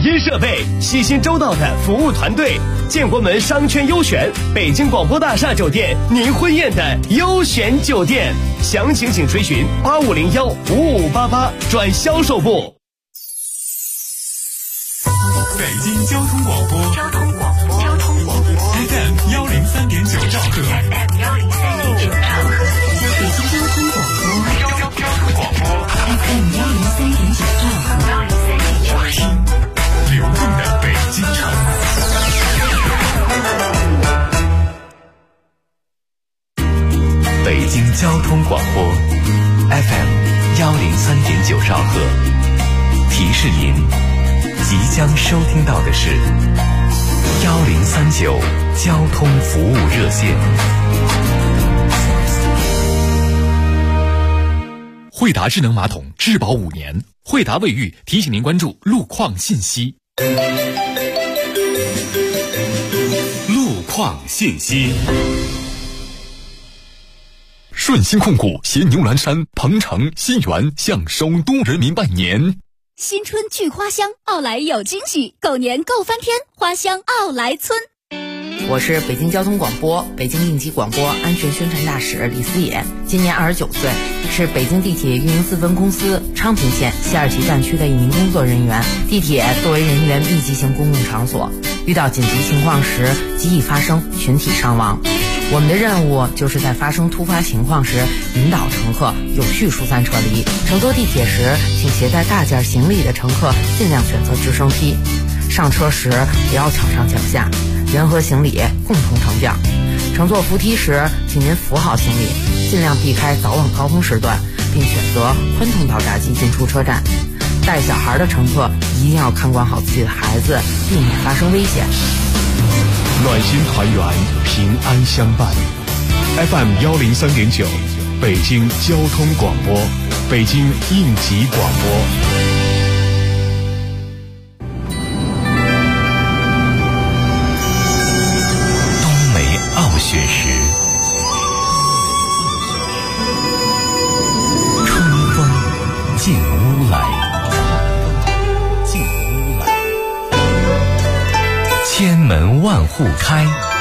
音设备，细心周到的服务团队，建国门商圈优选，北京广播大厦酒店，您婚宴的优选酒店。详情请垂询8501-5588转销售部。 北京交通广播FM 103.9兆赫， 北京交通广播FM 103.9兆赫， 流动的北京城。 北京交通广播 FM 103.9兆赫，提示您即将收听到的是1039交通服务热线。 惠达智能马桶质保5年，惠达卫浴提醒您关注路况信息。 路况信息。 顺鑫控股携牛栏山、鹏城、新源向首都人民拜年。 新春聚花香，奥莱有惊喜，狗年够翻天，花香奥莱村。 我是北京交通广播北京应急广播安全宣传大使李思野，今年29岁，是北京地铁运营4分公司昌平线西二旗站区的一名工作人员。地铁作为人员密集型公共场所，遇到紧急情况时极易发生群体伤亡。我们的任务就是在发生突发情况时引导乘客有序疏散撤离。乘坐地铁时，请携带大件行李的乘客尽量选择直升梯。上车时不要抢上抢下，人和行李共同乘降。乘坐扶梯时，请您扶好行李，尽量避开早晚高峰时段，并选择宽通道闸机进出车站。带小孩的乘客一定要看管好自己的孩子，避免发生危险。 暖心团圆，平安相伴。FM 103.9，北京交通广播，北京应急广播。 冬梅傲雪时，春风进屋来。千门万户开，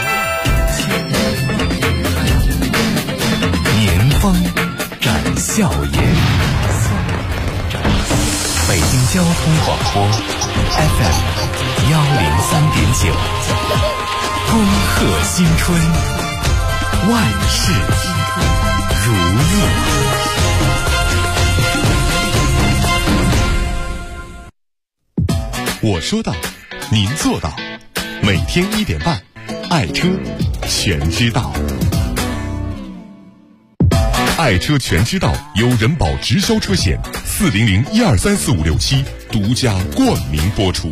年风展笑颜。北京交通广播 FM 103.9，恭贺新春，万事如意。 我说到，您做到。每天1点半，爱车全知道。爱车全知道由人保直销车险400123456独家冠名播出。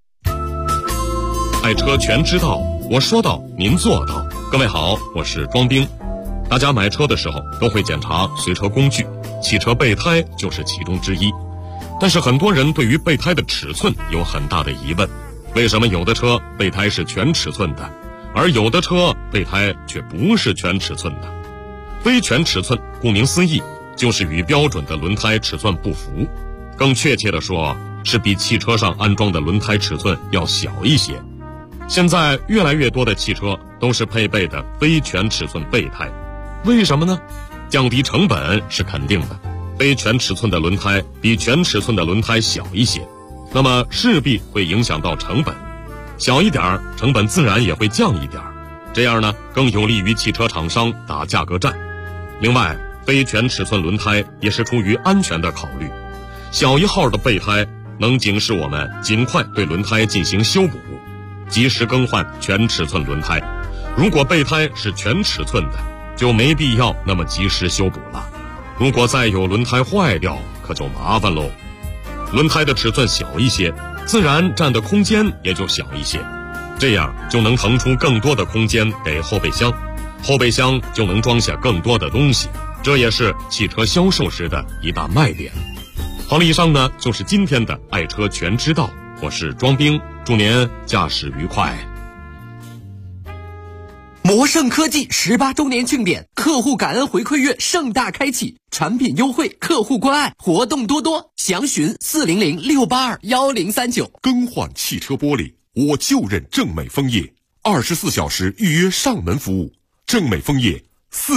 爱车全知道，我说到您做到。各位好，我是庄兵。大家买车的时候都会检查随车工具，汽车备胎就是其中之一。但是很多人对于备胎的尺寸有很大的疑问。为什么有的车备胎是全尺寸的，而有的车备胎却不是全尺寸的？非全尺寸顾名思义，就是与标准的轮胎尺寸不符，更确切地说，是比汽车上安装的轮胎尺寸要小一些。现在越来越多的汽车都是配备的非全尺寸备胎，为什么呢？降低成本是肯定的，非全尺寸的轮胎比全尺寸的轮胎小一些，那么势必会影响到成本，小一点成本自然也会降一点，这样呢更有利于汽车厂商打价格战。另外，非全尺寸轮胎也是出于安全的考虑，小一号的备胎能警示我们尽快对轮胎进行修补，及时更换全尺寸轮胎。如果备胎是全尺寸的，就没必要那么及时修补了，如果再有轮胎坏掉，可就麻烦喽。轮胎的尺寸小一些，自然占的空间也就小一些，这样就能腾出更多的空间给后备箱，后备箱就能装下更多的东西，这也是汽车销售时的一大卖点。好了，以上呢就是今天的爱车全知道，我是庄兵，祝您驾驶愉快。 魔盛科技18周年庆典，客户感恩回馈月盛大开启，产品优惠，客户关爱，活动多多，详询400-682-1039。 更换汽车玻璃，我就认正美枫叶，24小时预约上门服务。正美枫叶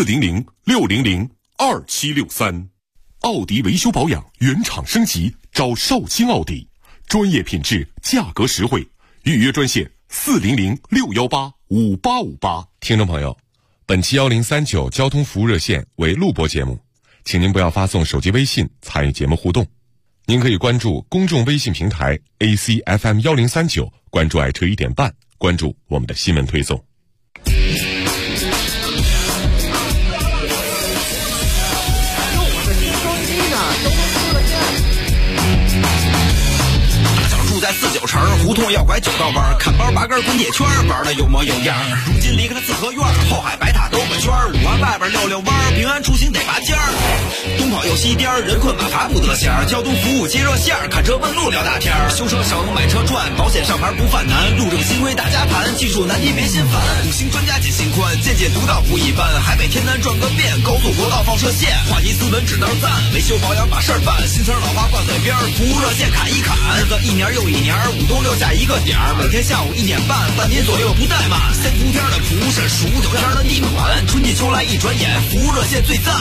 400-600-2763。奥迪维修保养原厂升级，找绍兴奥迪，专业品质，价格实惠，预约专线400-618-5858。 听众朋友，本期1039交通服务热线为录播节目，请您不要发送手机微信参与节目互动。您可以关注公众微信平台 ACFM 1039，关注爱车1点半，关注我们的新闻推送。 住在49城，胡同要拐9道弯，看包8根滚铁圈，玩的有模有样。如今离开了四合院，后海白塔兜个圈，5环外边溜溜弯，平安出行得拔尖儿。东跑右西颠，人困马乏不得闲，交通服务接热线，看车问路聊大天。修车省，买车赚，保险上牌不犯难，路政新规大家盘，技术难题别心烦。5星专家解心宽，见解独到不一般，海北天南转个遍，高速国道放射线，话题斯文指道赞，维修保养把事儿办，新词老话挂嘴边，服务热线砍一砍，日子一年又一年，5冬6夏一个点儿，每天下午1点半，半年左右不怠慢。3伏天的蒲是数9天的地暖，春季秋来一转眼，服务热线最赞。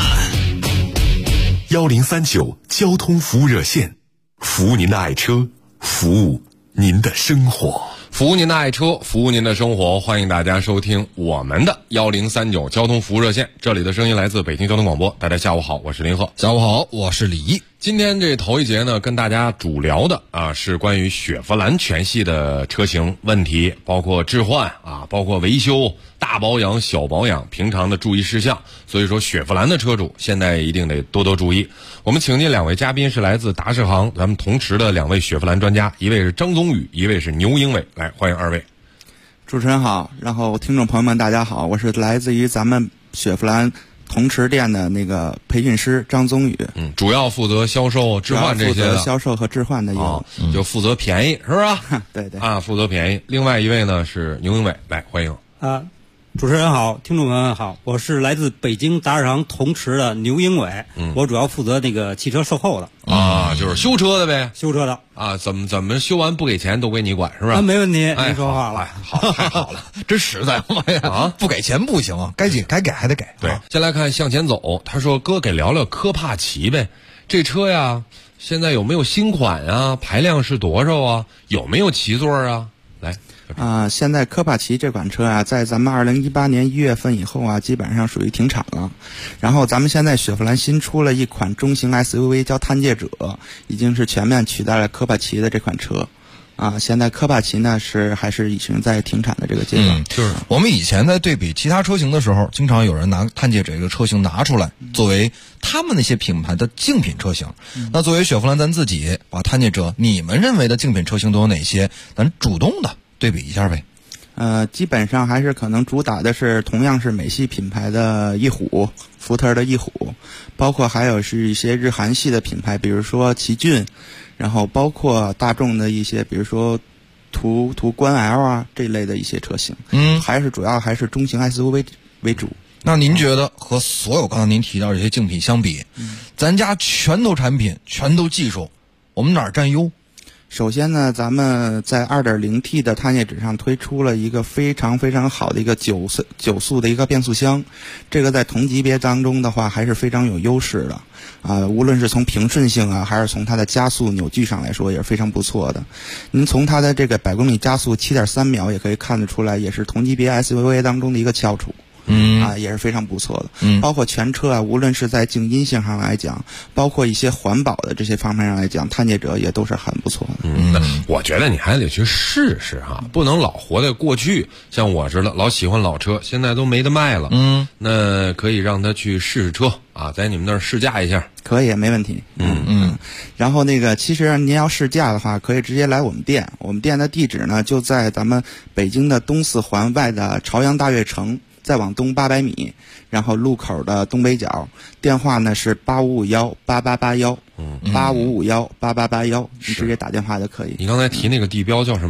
1039交通服务热线，服务您的爱车，服务您的生活。 服务您的爱车，服务您的生活，欢迎大家收听我们的1039交通服务热线。这里的声音来自北京交通广播。大家下午好，我是林鹤。 下午好，我是李毅。 今天这头一节呢，跟大家主聊的是关于雪佛兰全系的车型问题，包括置换包括维修、大保养、小保养，平常的注意事项。所以说，雪佛兰的车主现在一定得多多注意。我们请进2位嘉宾，是来自达世行咱们同池的2位雪佛兰专家，一位是张宗宇，一位是牛英伟。来，欢迎2位。 主持人好，然后听众朋友们大家好，我是来自于咱们雪佛兰同池店的那个培训师张宗宇， 主要负责销售、置换这些的， 负责销售和置换的业务， 就负责便宜，是吧？ 对对负责便宜。另外一位呢是牛英伟，来欢迎。 主持人好，听众朋友们好，我是来自北京达世行同池的牛英伟，我主要负责那个汽车售后的就是修车的呗， 修车的怎么修完不给钱都归你管是吧？ 没问题，您说话了， 好，太好了，真实在呀！不给钱不行，该给还得给。 对，先来看向前走，他说哥给聊聊科帕奇呗，这车呀现在有没有新款啊？排量是多少啊？有没有7座啊？来。 现在科帕奇这款车在咱们2018年1月份以后基本上属于停产了。然后咱们现在雪佛兰新出了一款中型 SUV 叫探界者，已经是全面取代了科帕奇的这款车。现在科帕奇呢还是已经在停产的这个阶段。 就是我们以前在对比其他车型的时候，经常有人拿探界者这个车型拿出来作为他们那些品牌的竞品车型。那作为雪佛兰咱自己把探界者你们认为的竞品车型都有哪些，咱主动的对比一下呗。 基本上还是可能主打的是同样是美系品牌的翼虎，福特的翼虎，包括还有是一些日韩系的品牌，比如说奇骏，然后包括大众的一些，比如说途观 L 这类的一些车型。主要还是中型 SUV 为主。 那您觉得和所有刚才您提到这些竞品相比，咱家全都产品，全都技术，我们哪儿占优？ 首先呢，咱们在 2.0T 的探界者上推出了一个非常非常好的一个九速的一个变速箱，这个在同级别当中的话还是非常有优势的无论是从平顺性还是从它的加速扭矩上来说也是非常不错的。您从它的这个100公里加速 7.3 秒也可以看得出来，也是同级别 SUV 当中的一个翘楚。也是非常不错的。包括全车无论是在静音性上来讲，包括一些环保的这些方面上来讲，探界者也都是很不错的。 我觉得你还得去试试不能老活在过去。像我似的老喜欢老车，现在都没得卖了。那可以让他去试试车在你们那儿试驾一下。 可以，没问题。然后其实您要试驾的话，可以直接来我们店。我们店的地址呢就在咱们北京的东4环外的朝阳大悦城。再往东800米，然后路口的东北角，电话呢是85518881，85518881，你直接打电话就可以。 你刚才提那个地标叫什么？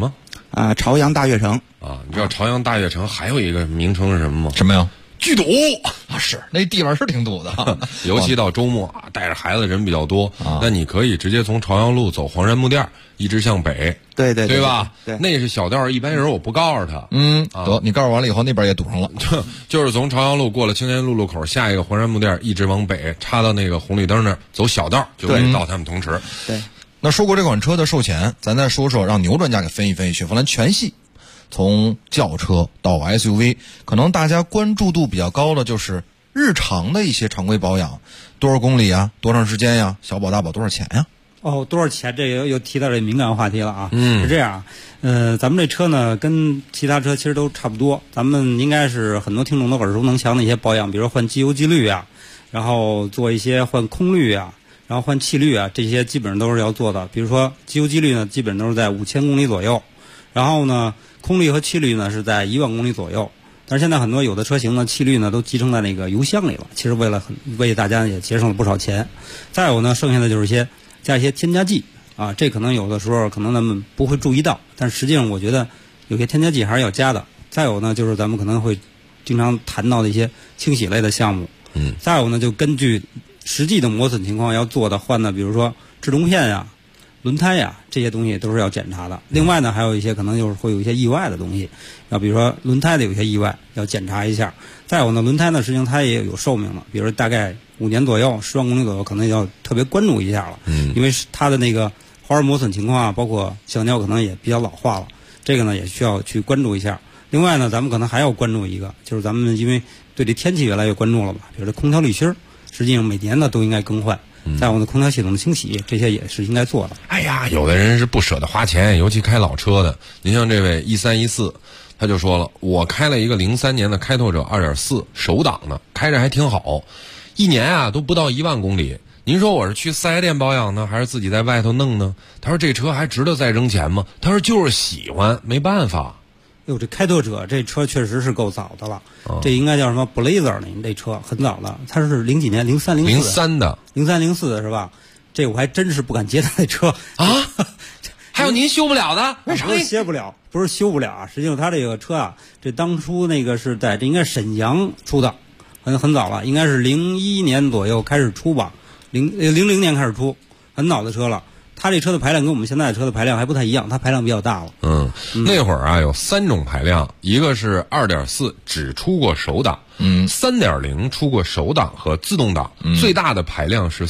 朝阳大悦城啊，你知道朝阳大悦城还有一个名称是什么吗？ 什么呀？ 巨堵啊，是那地方是挺堵的， 尤其到周末啊，带着孩子人比较多，那你可以直接从朝阳路走黄山木店，一直向北， 对吧？ 对， 那是小道，一般人我不告诉他。 得你告诉完了以后，那边也堵上了， 就是从朝阳路过了青年路路口，下一个黄山木店，一直往北，插到那个红绿灯那儿，走小道就可以到他们同池。 对， 那说过这款车的售前，咱再说说让牛专家给分析分析雪佛兰全系。从轿车到 SUV， 可能大家关注度比较高的就是日常的一些常规保养，多少公里啊，多长时间呀，小保大保多少钱呀？ 多少钱？这又提到这敏感话题了啊。是这样，咱们这车呢跟其他车其实都差不多，咱们应该是很多听众都耳熟能详的一些保养，比如说换机油机滤啊，然后做一些换空滤啊，然后换气滤啊，这些基本上都是要做的。比如说机油机滤呢，基本都是在5000公里左右，然后呢。空滤和气滤呢是在1万公里左右，但是现在很多有的车型呢，气滤呢都集成在那个油箱里了，其实为大家也节省了不少钱。再有呢，剩下的就是加一些添加剂啊，这可能有的时候可能咱们不会注意到，但实际上我觉得有些添加剂还是要加的。再有呢，就是咱们可能会经常谈到的一些清洗类的项目。再有呢，就根据实际的磨损情况要做的换的，比如说制动片呀、轮胎呀，这些东西都是要检查的。另外呢，还有一些可能就是会有一些意外的东西，要比如说轮胎的有些意外要检查一下。再有呢，轮胎呢实际上它也有寿命了，比如说大概5年左右，10万公里左右，可能要特别关注一下了。因为它的那个花纹磨损情况啊，包括橡胶可能也比较老化了，这个呢也需要去关注一下。另外呢，咱们可能还要关注一个，就是咱们因为对这天气越来越关注了吧，比如说空调滤芯，实际上每年呢都应该更换。在我们的空调系统的清洗，这些也是应该做的。 哎呀，有的人是不舍得花钱，尤其开老车的。您像这位1314，他就说了，我开了一个03年的开拓者2.4手挡的，开着还挺好，一年啊都不到1万公里。您说我是去4S店保养呢，还是自己在外头弄呢？他说这车还值得再扔钱吗？他说就是喜欢，没办法。 哟，这开拓者这车确实是够早的了，这应该叫什么 Blazer 呢？这车很早的，它是零几年 03的 ，03、04的是吧？这我还真是不敢接他的车啊！还有您修不了的？为啥？ 不是修不了，不是修不了啊！实际上他这个车啊，这当初那个是在这应该沈阳出的，很早了，应该是01年左右开始出吧，00年开始出，很早的车了。它这车的排量跟我们现在的车的排量还不太一样，它排量比较大了。 那会儿啊有3种排量，一个是2.4只出过手挡，3.0出过手挡和自动挡，最大的排量是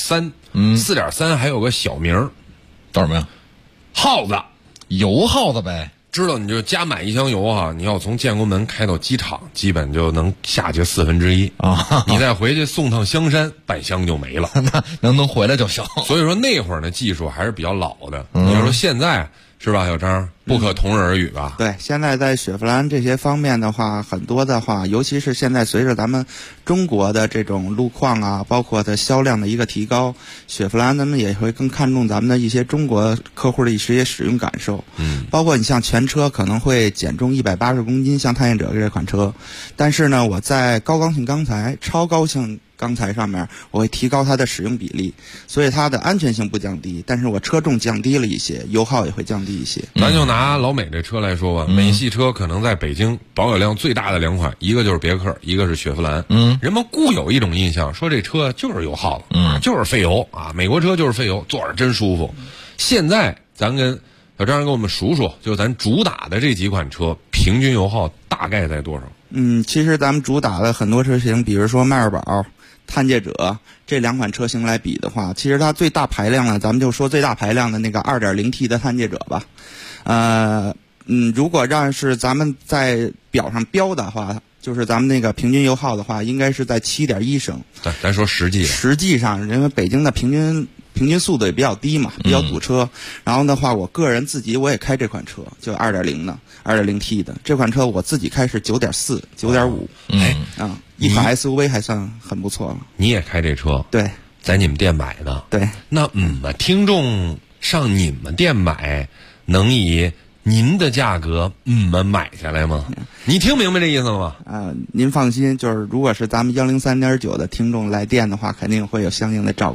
4.3，4.3还有个小名儿， 叫什么呀？ 耗子， 油耗子呗。 知道你就加满1箱油啊，你要从建国门开到机场，基本就能下去1/4啊。你再回去送趟香山，半箱就没了。 那能回来就行。 所以说那会儿呢技术还是比较老的。你要说现在是吧，小张，不可同日而语吧？ 对，现在在雪佛兰这些方面的话，很多的话，尤其是现在随着咱们中国的这种路况啊，包括它销量的一个提高，雪佛兰咱们也会更看重咱们的一些中国客户的一些使用感受。包括你像全车可能会减重180公斤，像探险者这款车，但是呢，我在高刚性钢材、超高性钢材上面，我会提高它的使用比例，所以它的安全性不降低，但是我车重降低了一些，油耗也会降低一些。 咱就拿老美这车来说吧，美系车可能在北京保有量最大的2款，一个就是别克，一个是雪佛兰。人们固有一种印象，说这车就是油耗子，就是费油啊，美国车就是费油，坐着真舒服。现在咱跟小张给我们数数，就咱主打的这几款车，平均油耗大概在多少？ 其实咱们主打的很多车型，比如说迈锐宝、探界者这2款车型来比的话，其实它最大排量呢，咱们就说最大排量的那个 2.0T 的探界者吧。如果让是咱们在表上标的话，就是咱们那个平均油耗的话，应该是在7.1升。 咱说实际上，因为北京的平均速度也比较低嘛，比较堵车。然后的话，我个人自己我也开这款车，就2.0的 2.0T 的这款车，我自己开是9.4、9.5。一款 SUV 还算很不错了。 你也开这车？ 对， 在你们店买的。 对， 那听众上你们店买，能以您的价格买下来吗？你听明白这意思了吗？ 您放心，就是如果是咱们103.9的听众来电的话，肯定会有相应的照顾。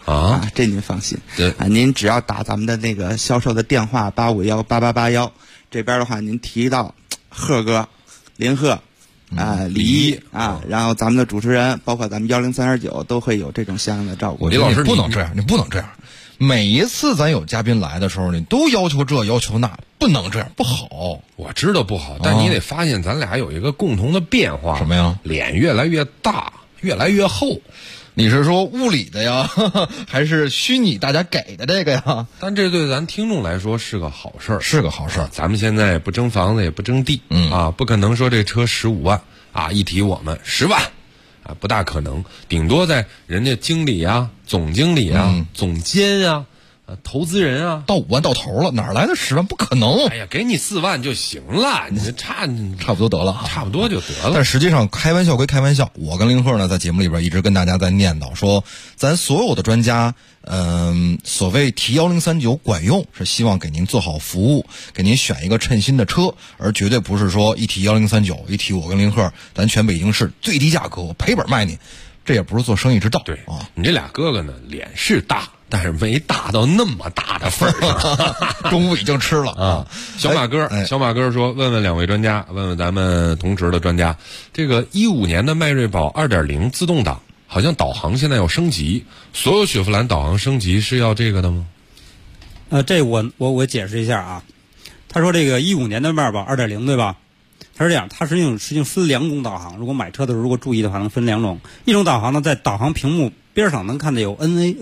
这您放心。 对您只要打咱们的那个销售的电话8518881，这边的话您提到贺哥、林贺。李一然后咱们的主持人，包括咱们103.9都会有这种相应的照顾。 李老师，你不能这样，你不能这样。每一次咱有嘉宾来的时候，你都要求这要求那，不能这样，不好。 我知道不好，但你得发现咱俩有一个共同的变化。 什么呀？ 脸越来越大，越来越厚。 你是说物理的呀，还是虚拟大家给的这个呀？ 但这对咱听众来说是个好事儿， 是个好事儿。 咱们现在不争房子也不争地，不可能说这车15万啊，一提我们10万啊，不大可能，顶多在人家经理啊、总经理啊、总监啊。投资人啊， 到5万到头了，哪来的10万？不可能！ 哎呀，给你4万就行了，你这差不多得了， 差不多就得了。 但实际上，开玩笑归开玩笑，我跟林鹤呢，在节目里边一直跟大家在念叨说，咱所有的专家，所谓提1039管用，是希望给您做好服务，给您选一个称心的车，而绝对不是说一提1039，一提我跟林鹤，咱全北京市最低价格，我赔本卖你，这也不是做生意之道。 对啊，你这俩哥哥呢，脸是大。但是没大到那么大的份儿上， 中午已经吃了啊！ 小马哥，小马哥说：“问问2位专家，问问咱们同职的专家，这个15年的迈锐宝2.0自动挡，好像导航现在要升级，所有雪佛兰导航升级是要这个的吗？” 这我解释一下啊。他说这个15年的迈锐宝2.0对吧？他是这样，它实际上分2种导航。如果买车的时候如果注意的话，能分2种。一种导航呢，在导航屏幕边上能看到有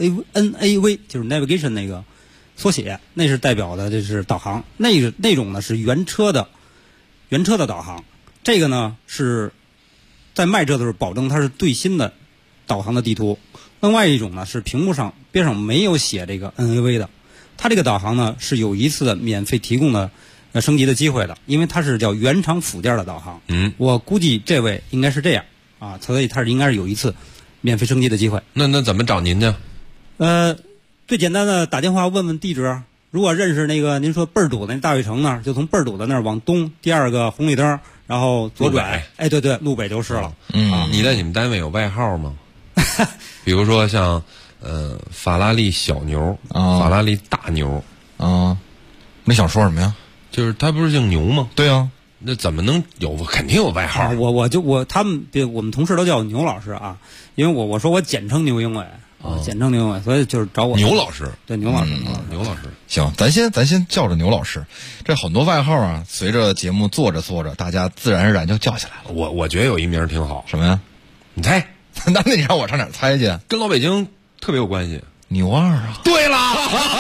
NAV， 就是 navigation 那个缩写，那是代表的这是导航。那种呢是原车的导航。这个呢是在卖车的时候保证它是最新的导航的地图。另外一种呢是屏幕上边上没有写这个 NAV 的，它这个导航呢是有一次的免费提供的升级的机会的，因为它是叫原厂附件的导航。我估计这位应该是这样啊，所以它应该是有一次免费升级的机会。 那怎么找您呢？ 最简单的打电话问问地址。如果认识那个您说倍儿堵的那大悦城那儿，就从倍儿堵的那儿往东，第2个红绿灯，然后左转。哎，对，路北就是了。 你在你们单位有外号吗？比如说像法拉利小牛，法拉利大牛啊。你想说什么呀？ 就是他不是姓牛吗？ 对啊， 那怎么能有？肯定有外号。 我们同事都叫我牛老师啊，因为我说我简称牛英伟简称牛英伟，所以就是找我牛老师。 对，牛老师， 牛老师。 行，咱先叫着牛老师。这很多外号啊，随着节目做着，大家自然而然就叫起来了。 我觉得有一名挺好。 什么呀？ 你猜？ 那你让我上哪儿猜去？ 跟老北京特别有关系。 牛二啊！ 对了，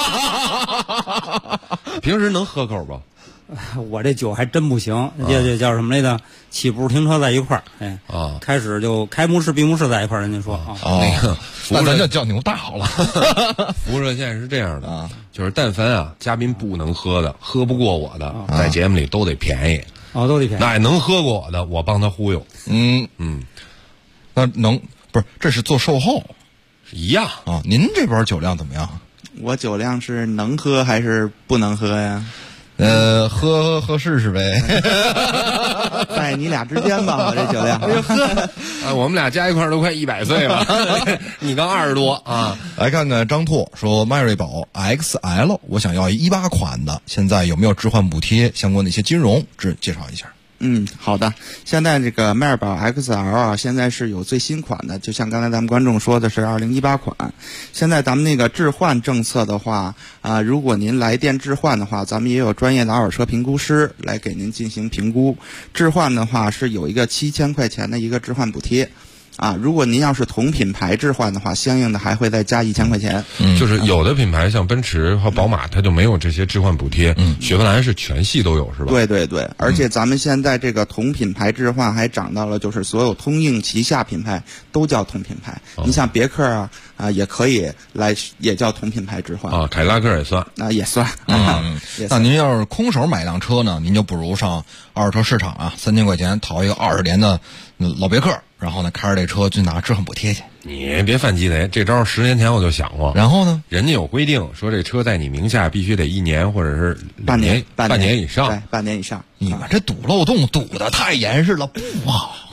平时能喝口吧？ 我这酒还真不行，这叫什么来着？起步停车在一块儿，开始就开幕式闭幕式在一块儿。人家说那个那咱就叫牛大好了。 服务热线是这样的就是但凡嘉宾不能喝的，喝不过我的，在节目里都得便宜。 都得便宜。 那能喝过我的，我帮他忽悠。 那不是？这是做售后。 一样啊，您这边酒量怎么样？ 我酒量是能喝还是不能喝呀？ 喝试试呗。 在你俩之间吧，我这酒量。 我们俩加一块都快100岁了，你刚20多啊。 来看看张拓说，迈锐宝 XL， 我想要18款的，现在有没有置换补贴？相关的一些金融，介绍一下。 好的。现在这个迈锐宝 XL 啊，现在是有最新款的，就像刚才咱们观众说的是2018款。现在咱们那个置换政策的话如果您来电置换的话，咱们也有专业的二手车评估师来给您进行评估。置换的话是有一个7000块钱的一个置换补贴。如果您要是同品牌置换的话，相应的还会再加1000块钱。 就是有的品牌像奔驰和宝马，它就没有这些置换补贴。雪佛兰是全系都有，是吧？ 对，而且咱们现在这个同品牌置换还涨到了，就是所有通用旗下品牌都叫同品牌。你像别克也可以来，也叫同品牌置换凯迪拉克也算， 也算。 那您要是空手买辆车呢，您就不如上二手车市场3000块钱淘一个20年的老别克，然后呢开着这车去拿置换补贴去。 你别犯鸡贼，这招10年前我就想过。 然后呢， 人家有规定说这车在你名下必须得1年或者是半年以上。 对，半年以上。 你们这堵漏洞堵得太严实了，不好。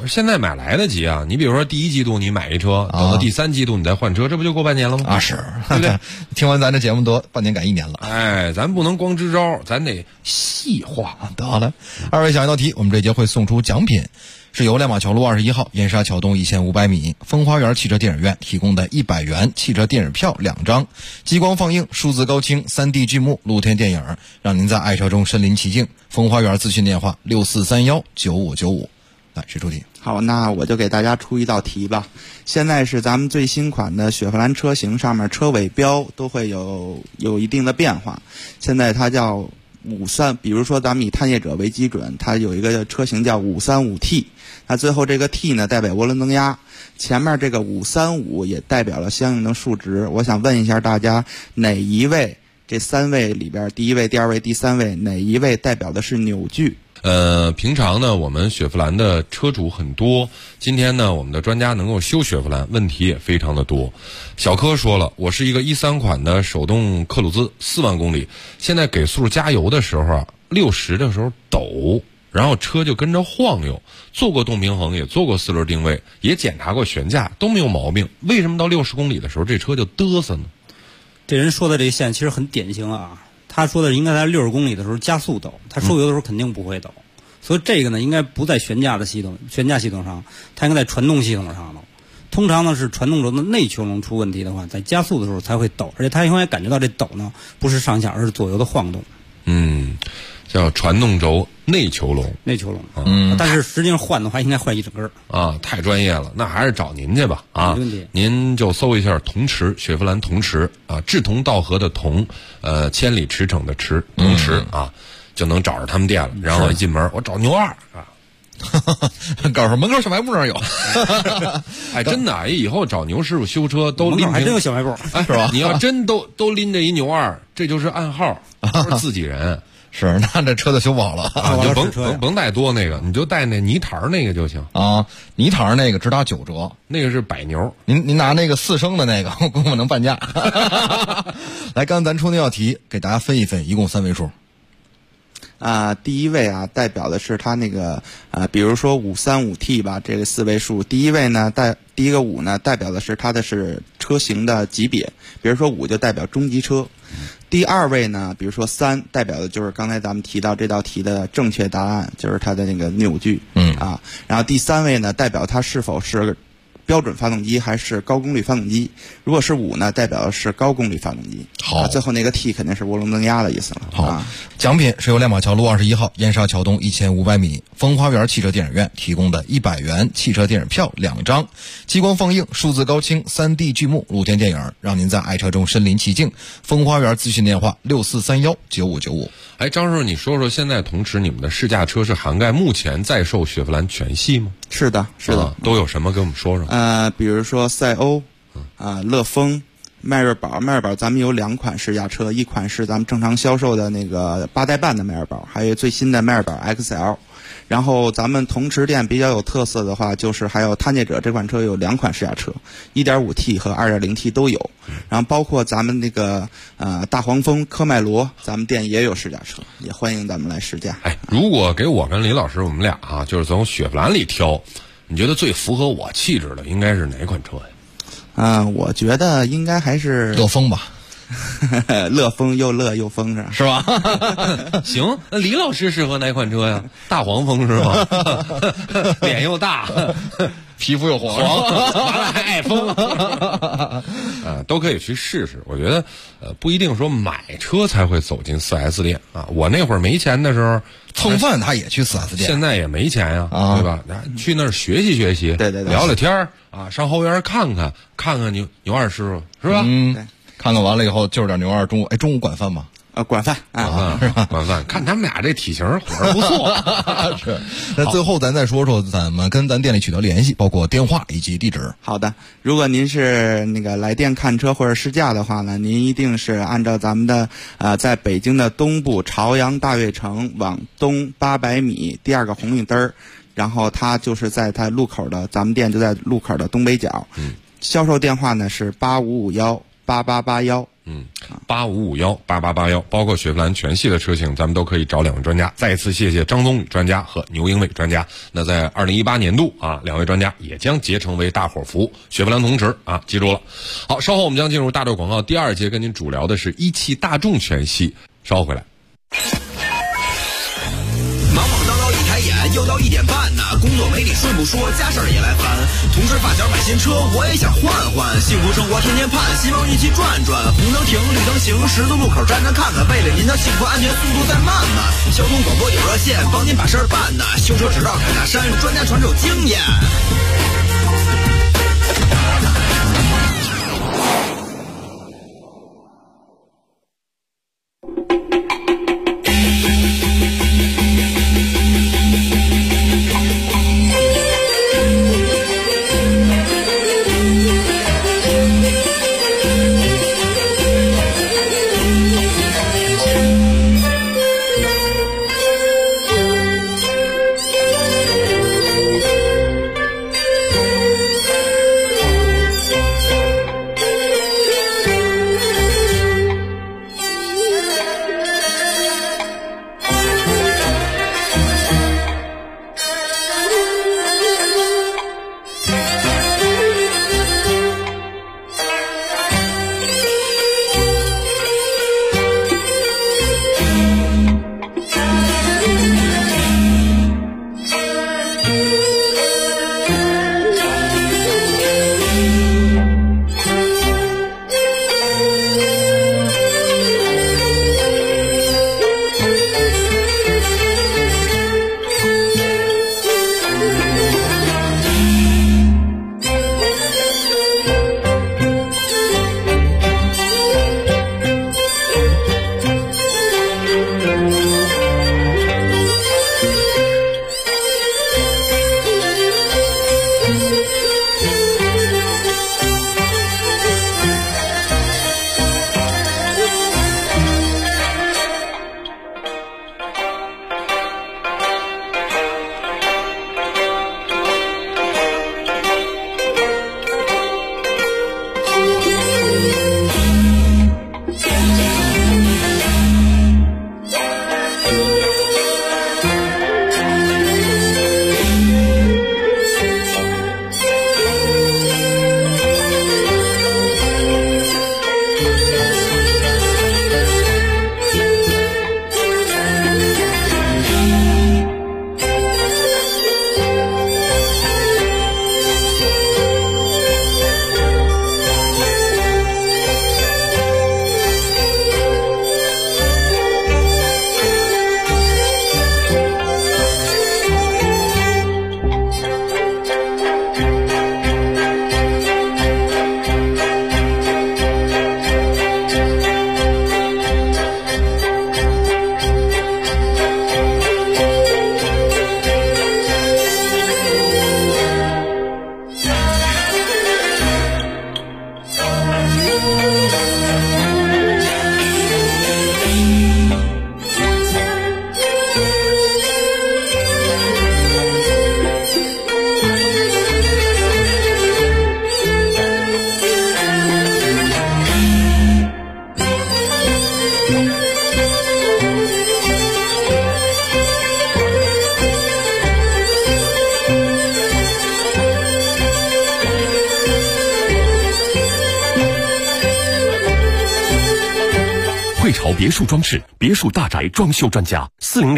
现在买来得及啊！你比如说第1季度你买一车，等到第3季度你再换车，这不就过半年了吗？ 啊，是， 对不对？ 听完咱这节目都半年赶1年了。 哎，咱不能光支招，咱得细化。 得了，2位想一道题，我们这节会送出奖品。是由亮马桥路21号燕莎桥东1500米风花园汽车电影院提供的100元汽车电影票2张，激光放映、数字高清、3D 剧目、露天电影，让您在爱车中身临其境。风花园咨询电话64319595。来，谁出题？ 好，那我就给大家出一道题吧。现在是咱们最新款的雪佛兰车型，上面车尾标都会有一定的变化。现在它叫53，比如说咱们以探界者为基准，它有一个车型叫535T，那最后这个 T 呢代表涡轮增压，前面这个535也代表了相应的数值。我想问一下大家，哪一位这3位里边，第1位、第2位、第3位，哪一位代表的是扭矩？ 平常呢，我们雪佛兰的车主很多。今天呢，我们的专家能够修雪佛兰，问题也非常的多。小柯说了，我是一个13款的手动克鲁兹，4万公里，现在给速加油的时候啊，60的时候抖，然后车就跟着晃悠。做过动平衡，也做过4轮定位，也检查过悬架，都没有毛病。为什么到60公里的时候，这车就嘚瑟呢？ 这人说的这线其实很典型啊。他说的应该在60公里的时候加速抖，他收油的时候肯定不会抖，所以这个呢应该不在悬架系统上，它应该在传动系统上了。通常呢是传动轴的内球笼出问题的话，在加速的时候才会抖，而且他应该感觉到这抖呢不是上下，而是左右的晃动。 叫传动轴内球笼。 但是实际上换的话应该换一整根啊，太专业了，那还是找您去吧啊！ 没问题， 您就搜一下同驰，雪佛兰同驰啊，志同道合的同，千里驰骋的驰，同驰啊，就能找着他们店了。然后一进门，我找牛2啊， 告诉门口小卖部那儿有。 哎，真的啊，以后找牛师傅修车都拎， 还真有小卖部， 哎，是吧？你要真都拎着一牛2，这就是暗号，都是自己人。 是，那这车就修不好了啊！就甭带多那个，你就带那泥台那个就行啊。泥台那个只打9折， 那个是百牛。 您拿那个4升的那个，我估摸能半价。来，刚才咱出那道题，给大家分一分，一共3位数。 第1位啊，代表的是它那个比如说535T 吧，这个4位数。第1位呢，第一个5呢，代表的是它的是车型的级别，比如说5就代表中级车。第2位呢，比如说3代表的就是刚才咱们提到这道题的正确答案，就是它的那个扭矩。然后第3位呢，代表它是否是标准发动机还是高功率发动机。如果是5呢，代表的是高功率发动机。 好， 最后那个 T 肯定是涡轮增压的意思了。 好，奖品是由亮马桥路21号燕莎桥东1500米风花园汽车电影院提供的100元汽车电影票2张，激光放映、数字高清、3D 剧目、露天电影，让您在爱车中身临其境。风花园咨询电话64319595。 哎，张师傅，你说说现在同时你们的试驾车是涵盖目前在售雪佛兰全系吗？ 是的， 都有什么？跟我们说说。 比如说赛欧，乐风、迈锐宝，咱们有2款试驾车，一款是咱们正常销售的那个8代半的迈锐宝，还有最新的迈锐宝 XL。然后咱们同驰店比较有特色的话，就是还有探界者这款车有2款试驾车， 1.5T 和 2.0T 都有。然后包括咱们那个大黄蜂科迈罗，咱们店也有试驾车，也欢迎咱们来试驾。 哎，如果给我跟李老师我们俩啊，就是从雪佛兰里挑，你觉得最符合我气质的应该是哪款车呀？ 我觉得应该还是乐风吧。 乐风又乐又风是吧？ 行，那李老师适合哪款车呀？大黄蜂是吗？脸又大， 皮肤又黄， 完了还爱疯，都可以去试试。我觉得不一定说买车才会走进 4S 店啊。我那会儿没钱的时候， 蹭饭他也去 4S 店， 现在也没钱呀，对吧？去那儿学习学习， 对， 聊聊天啊，上后院看看牛2师傅是吧？ 看看完了以后就是点牛2。中午管饭吗？ 管饭管饭。看他们俩这体型伙儿不错。 是。那最后咱再说说怎么跟咱店里取得联系，包括电话以及地址。 好的，如果您是那个来店看车或者试驾的话呢，您一定是按照咱们的在北京的东部朝阳大悦城往东800米第2个红绿灯儿，然后它就是在它路口的，咱们店就在路口的东北角。销售电话呢是85518881 85518881，包括雪佛兰全系的车型，咱们都可以找2位专家。再一次谢谢张宗宇专家和牛英伟专家。那在2018年度啊，2位专家也将结成为大伙服雪佛兰同志啊，记住了。好，稍后我们将进入大队广告第2节，跟您主聊的是一汽大众全系。稍后回来。 忙忙叨叨一抬眼，又到1点半呢，工作没你顺不说，家事儿也来烦。同事发小买新车，我也想换换，幸福生活天天盼，希望一起转转。红灯停，绿灯行，十字路口站着看看，为了您的幸福安全，速度再慢慢。交通广播有热线，帮您把事儿办呢。修车只绕凯大山，专家传授经验。 汇潮别墅装饰，别墅大宅装修专家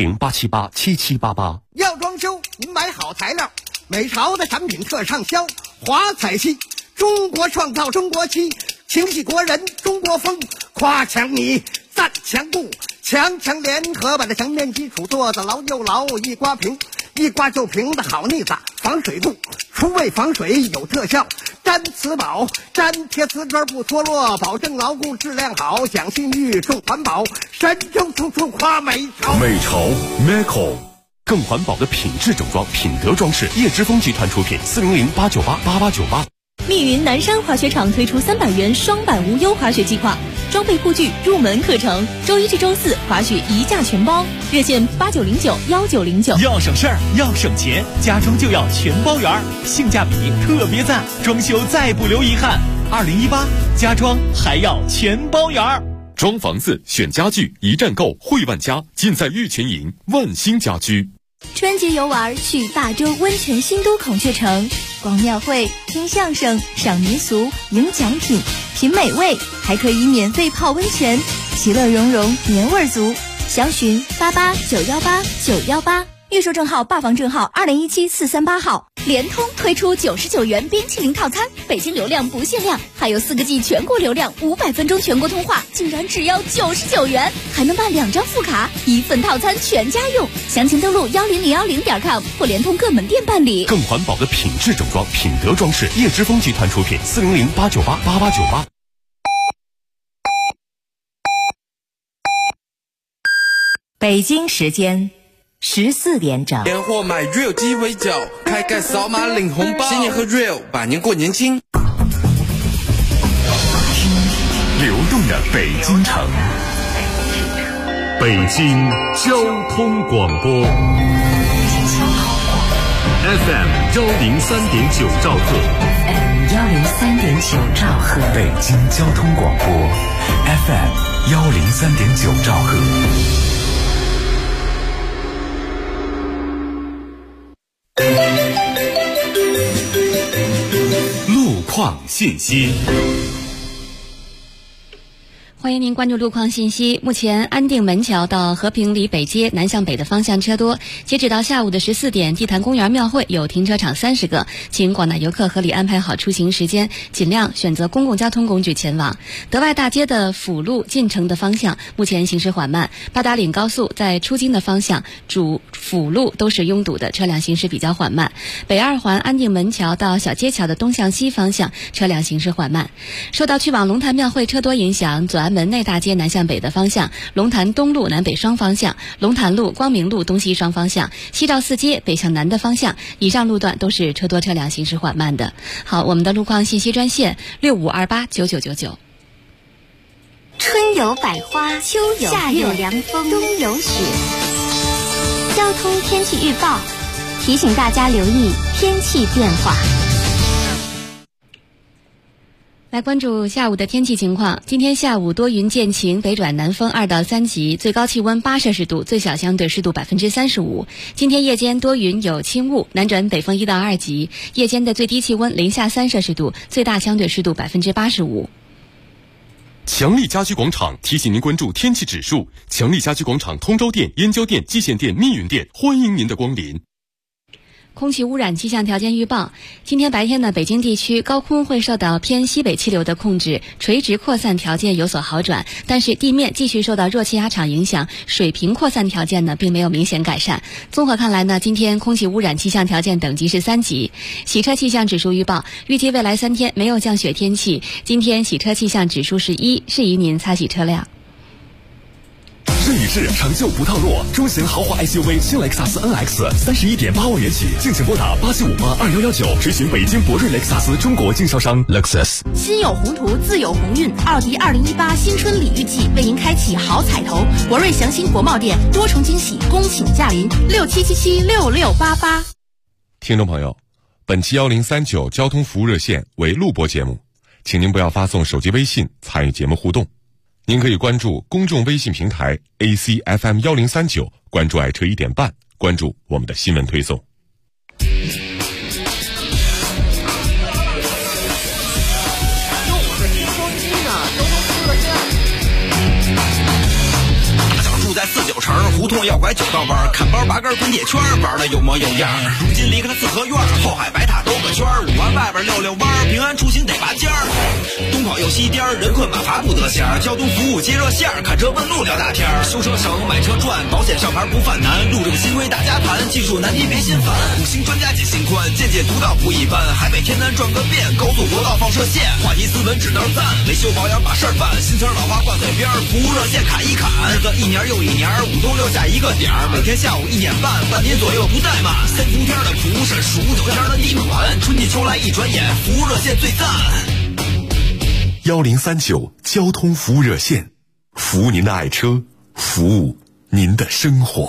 ，400-878-7788。 要装修，您买好材料，美潮的产品特畅销，华彩漆，中国创造中国漆，情系国人中国风，夸墙你，赞墙布，墙联合把这墙面基础做得牢又牢，一刮平，一刮就平的好腻子，防水布，除味防水有特效，粘瓷宝，粘贴瓷砖不脱落，保证牢固质量好，讲信誉重环保，神州处处夸美潮。 美潮 Meco 更环保的品质整装，品德装饰，叶之峰集团出品，400-898-8898。 密云南山滑雪场推出300元双板无忧滑雪计划，装备护具、入门课程，周一至周四滑雪一价全包，热线8909-1909。 要省事儿，要省钱，家装就要全包圆，性价比特别赞，装修再不留遗憾。 2018家装还要全包圆儿。 装房子选家具，一站购汇万家，尽在玉泉营万兴家居。 春节游玩去大洲温泉新都孔雀城，逛庙会、听相声、赏民俗、赢奖品、品美味，还可以免费泡温泉，其乐融融，年味足。详询88918918，预售证号、霸房证号2017-438号。联通推出99元冰淇淋套餐，北京流量不限量，还有4个G全国流量，500分钟全国通话，竟然只要99元，还能办2张副卡，1份套餐全家用。详情登录10010.com或联通各门店办理。 更环保的品质整装，品德装饰，叶之峰集团出品，400-898-8898。 北京时间14点整。 年货买 real 鸡尾酒，开盖扫码领红包，新年和 real， 百年过年轻。 流动的北京城，北京交通广播 FM 103.9兆赫 103.9兆赫， 北京交通广播 FM 103.9兆赫。 路况信息。 欢迎您关注路况信息。目前安定门桥到和平里北街南向北的方向车多，截止到下午的14点，地坛公园庙会有停车场30个，请广大游客合理安排好出行时间，尽量选择公共交通工具前往。德外大街的辅路进城的方向目前行驶缓慢，八达岭高速在出京的方向主辅路都是拥堵的，车辆行驶比较缓慢。北二环安定门桥到小街桥的东向西方向车辆行驶缓慢。受到去往龙潭庙会车多影响，左安门内大街南向北的方向，龙潭东路南北双方向，龙潭路、光明路东西双方向，西照寺街北向南的方向，以上路段都是车多车辆行驶缓慢的。好，我们的路况信息专线65289999。 春有百花，秋有夏有凉风，冬有雪。交通天气预报提醒大家留意天气变化。 来关注下午的天气情况。今天下午多云见晴，北转南风2到3级，最高气温8摄氏度，最小相对湿度35%。今天夜间多云有轻雾，南转北风1到2级，夜间的最低气温零下3摄氏度，最大相对湿度85%。 强力家居广场提醒您关注天气指数。强力家居广场通州店、燕郊店、蓟县店、密云店，欢迎您的光临。 空气污染气象条件预报，今天白天呢，北京地区高空会受到偏西北气流的控制，垂直扩散条件有所好转，但是地面继续受到弱气压场影响，水平扩散条件呢并没有明显改善。综合看来呢，今天空气污染气象条件等级是3级。洗车气象指数预报，预计未来3天没有降雪天气，今天洗车气象指数是1，适宜您擦洗车辆。 这一世成就不套路，中型豪华 SUV 新雷克萨斯 NX 31.8万元起，敬请拨打87582119，垂询北京博瑞雷克萨斯中国经销商 Lexus。 心有宏图，自有鸿运。奥迪2018新春礼遇季为您开启好彩头，博瑞祥兴国贸店多重惊喜，恭请驾临67776688。 听众朋友，本期1039交通服务热线为录播节目，请您不要发送手机微信参与节目互动。您可以关注公众微信平台 ACFM 1039，关注爱车1点半，关注我们的新闻推送。 住在49城，胡同要拐9道弯，看包拔根滚铁圈，玩的有模有样。如今离开了四合院，后海白塔兜个圈，5环外边溜弯，平安出行得拔尖儿。东跑又西颠，人困马乏不得闲。交通服务接热线，看车问路聊大天。修车省，买车赚，保险上牌不犯难。路这个新规大家谈，技术难题别心烦。5星专家解心宽，见解独到不一般。海北天南转个遍，高速国道放射线。话题斯文指道赞，维修保养把事儿办。新词老话挂嘴边，服务热线砍一砍。日子一年又一年，5东6下一个点儿，每天下午1点半，半年左右不怠慢。3伏天的服务是数9天的地款，春季秋来一转眼，服务热线最赞。 1039交通服务热线，服务您的爱车，服务您的生活。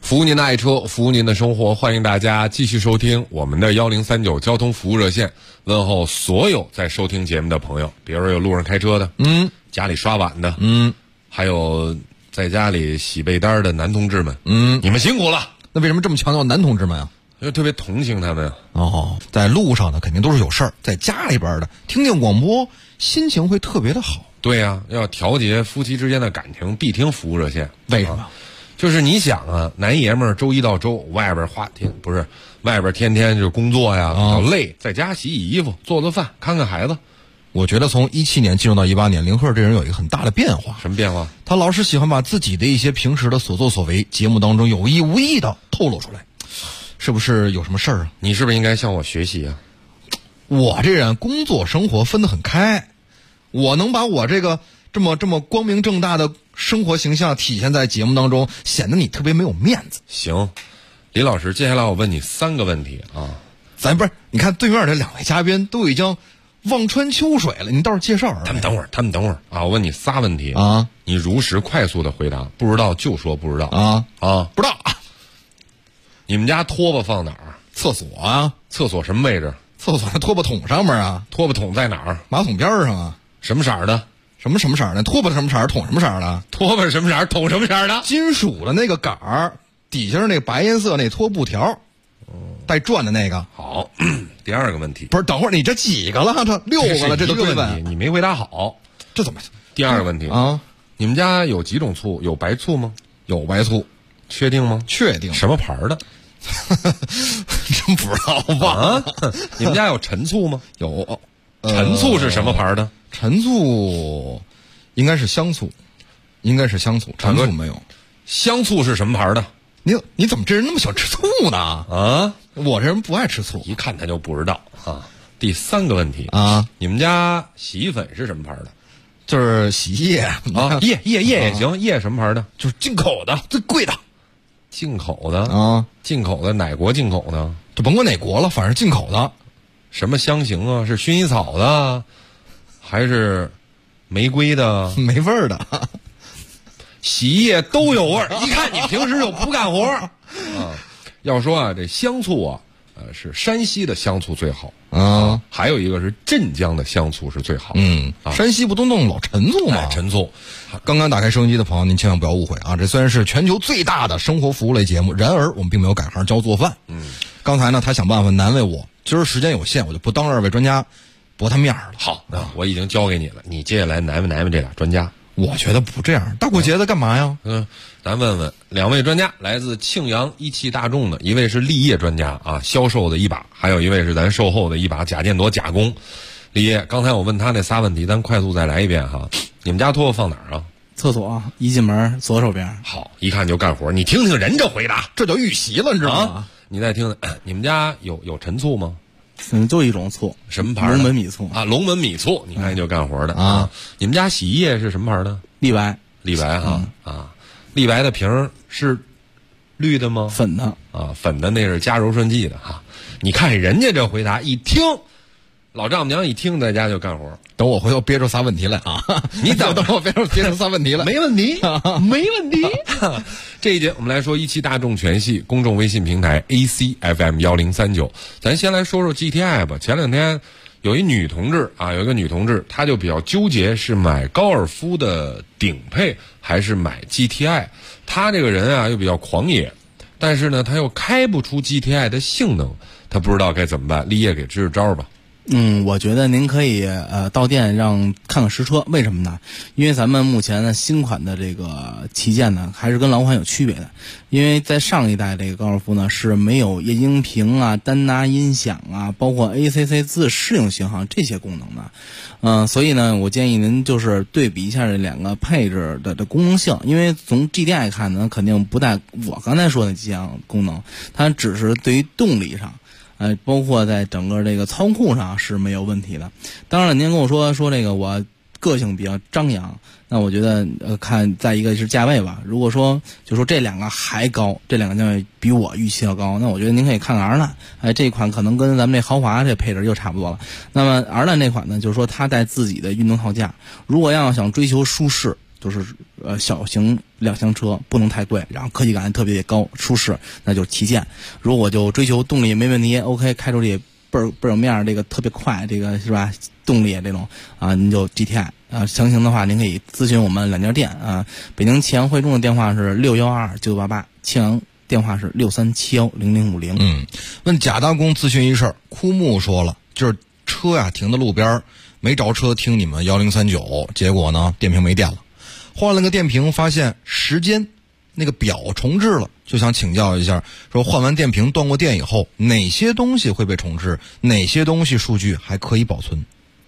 服务您的爱车，服务您的生活，欢迎大家继续收听我们的1039交通服务热线，问候所有在收听节目的朋友，比如说有路上开车的，家里刷碗的，还有在家里洗被单的男同志们，你们辛苦了。 那为什么这么强调男同志们啊？ 因为特别同情他们。 在路上的肯定都是有事儿，在家里边的听听广播，心情会特别的好。 对呀，要调节夫妻之间的感情，必听服务热线。 为什么？ 就是你想啊，男爷们儿周一到周外边天天就工作呀，比较累，在家洗洗衣服、做做饭、看看孩子。 我觉得从17年进入到18年，林鹤这人有一个很大的变化。 什么变化？ 他老是喜欢把自己的一些平时的所作所为，节目当中有意无意的透露出来，是不是有什么事儿啊？ 你是不是应该向我学习啊？ 我这人工作生活分得很开，我能把我这个这么光明正大的生活形象体现在节目当中，显得你特别没有面子。 行，李老师，接下来我问你3个问题啊。 咱不是，你看对面这2位嘉宾都已经望穿秋水了，你倒是介绍。 他们等会儿啊！我问你3问题啊， 你如实快速的回答，不知道就说不知道不知道。 你们家拖把放哪儿？ 厕所啊。 厕所什么位置？ 厕所拖把桶上面啊。 拖把桶在哪儿？ 马桶边上啊。 什么色儿的？ 什么色儿的？拖把什么色儿？桶什么色儿的？ 拖把什么色儿？桶什么色儿的？ 金属的那个杆儿底下是那个白颜色那拖布条，带转的那个。 好，第2个问题。 不是，等会儿你这几个了？这6个了，这都追问。 你没回答好， 这怎么？ 第2个问题啊， 你们家有几种醋？有白醋吗？ 有白醋， 确定吗？ 确定。 什么牌的？ 真不知道吧？ 你们家有陈醋吗？ 有。 陈醋是什么牌的？ 陈醋应该是香醋，陈醋没有。 香醋是什么牌的？ 你怎么这人那么喜欢吃醋呢？ 啊， 我这人不爱吃醋， 一看他就不知道啊。第3个问题啊， 你们家洗衣粉是什么牌的？ 就是洗衣液啊，液也行，液什么牌的？ 就是进口的，最贵的。 进口的啊， 进口的哪国进口的？ 就甭管哪国了，反正进口的。 什么香型啊？是薰衣草的，还是玫瑰的？ 没味儿的。 洗衣液都有味儿，一看你平时就不干活啊。要说啊，这香醋啊，是山西的香醋最好啊，还有一个是镇江的香醋是最好。 山西不都弄老陈醋吗？ 陈醋。 刚刚打开收音机的朋友，您千万不要误会啊！这虽然是全球最大的生活服务类节目，然而我们并没有改行教做饭。刚才呢，他想办法难为我，今儿时间有限，我就不当2位专家驳他面了。 好，我已经交给你了，你接下来难为这俩专家。 我觉得不这样，大过节的干嘛呀？ 咱问问2位专家，来自庆阳一汽大众的，一位是立业专家啊，销售的一把，还有一位是咱售后的一把，贾建铎贾工。立业，刚才我问他那3问题，咱快速再来一遍哈。你们家拖把放哪儿啊？ 厕所，一进门左手边。 好，一看就干活。你听听人这回答， 这叫预习了，你知道吗？ 你再听听，你们家有陈醋吗？ 就一种醋， 什么牌？ 龙门米醋啊，龙门米醋，你看就干活的啊。你们家洗衣液是什么牌的？ 立白哈啊，立白的瓶是绿的吗？ 粉的啊，粉的那是加柔顺剂的哈。你看人家这回答，一听老丈母娘一听在家就干活。 等我回头憋出仨问题来啊！ 你等我憋出仨问题来， 没问题，没问题。这一节我们来说一汽大众全系公众微信平台 ACFM 1039，咱先来说说 GTI 吧。前2天有一个女同志，她就比较纠结是买高尔夫的顶配还是买 GTI。她这个人啊又比较狂野，但是呢她又开不出 GTI 的性能，她不知道该怎么办。立业给支招吧。 我觉得您可以到店看看实车，为什么呢？因为咱们目前呢新款的这个旗舰呢还是跟老款有区别的，因为在上一代这个高尔夫呢是没有液晶屏啊、单拿音响啊，包括 ACC 自适应巡航这些功能的。所以呢我建议您就是对比一下这2个配置的功能性，因为从 GTI 看呢肯定不带我刚才说的几项功能，它只是对于动力上包括在整个这个操控上是没有问题的。当然了，您跟我说这个我个性比较张扬，那我觉得看再一个是价位吧。如果说就说这2个还高，这2个价位比我预期要高，那我觉得您可以看看 R-Line，这款可能跟咱们这豪华这配置又差不多了。那么 R-Line 这款呢，就是说它带自己的运动套架，如果要想追求舒适， 就是小型两厢车不能太贵，然后科技感特别高舒适，那就是旗舰。如果就追求动力没问题 ，OK， 开出去倍儿有面儿，这个特别快，这个是吧？动力这种啊，您就 GTI 啊。详情的话，您可以咨询我们两家店啊。北京启阳汇中的电话是612-9988，启阳电话是63710050。 问贾大公咨询一事儿，枯木说了，就是车呀停在路边没着车听你们1039，结果呢电瓶没电了，换了个电瓶，发现时间那个表重置了，就想请教一下，说换完电瓶断过电以后，哪些东西会被重置，哪些东西数据还可以保存？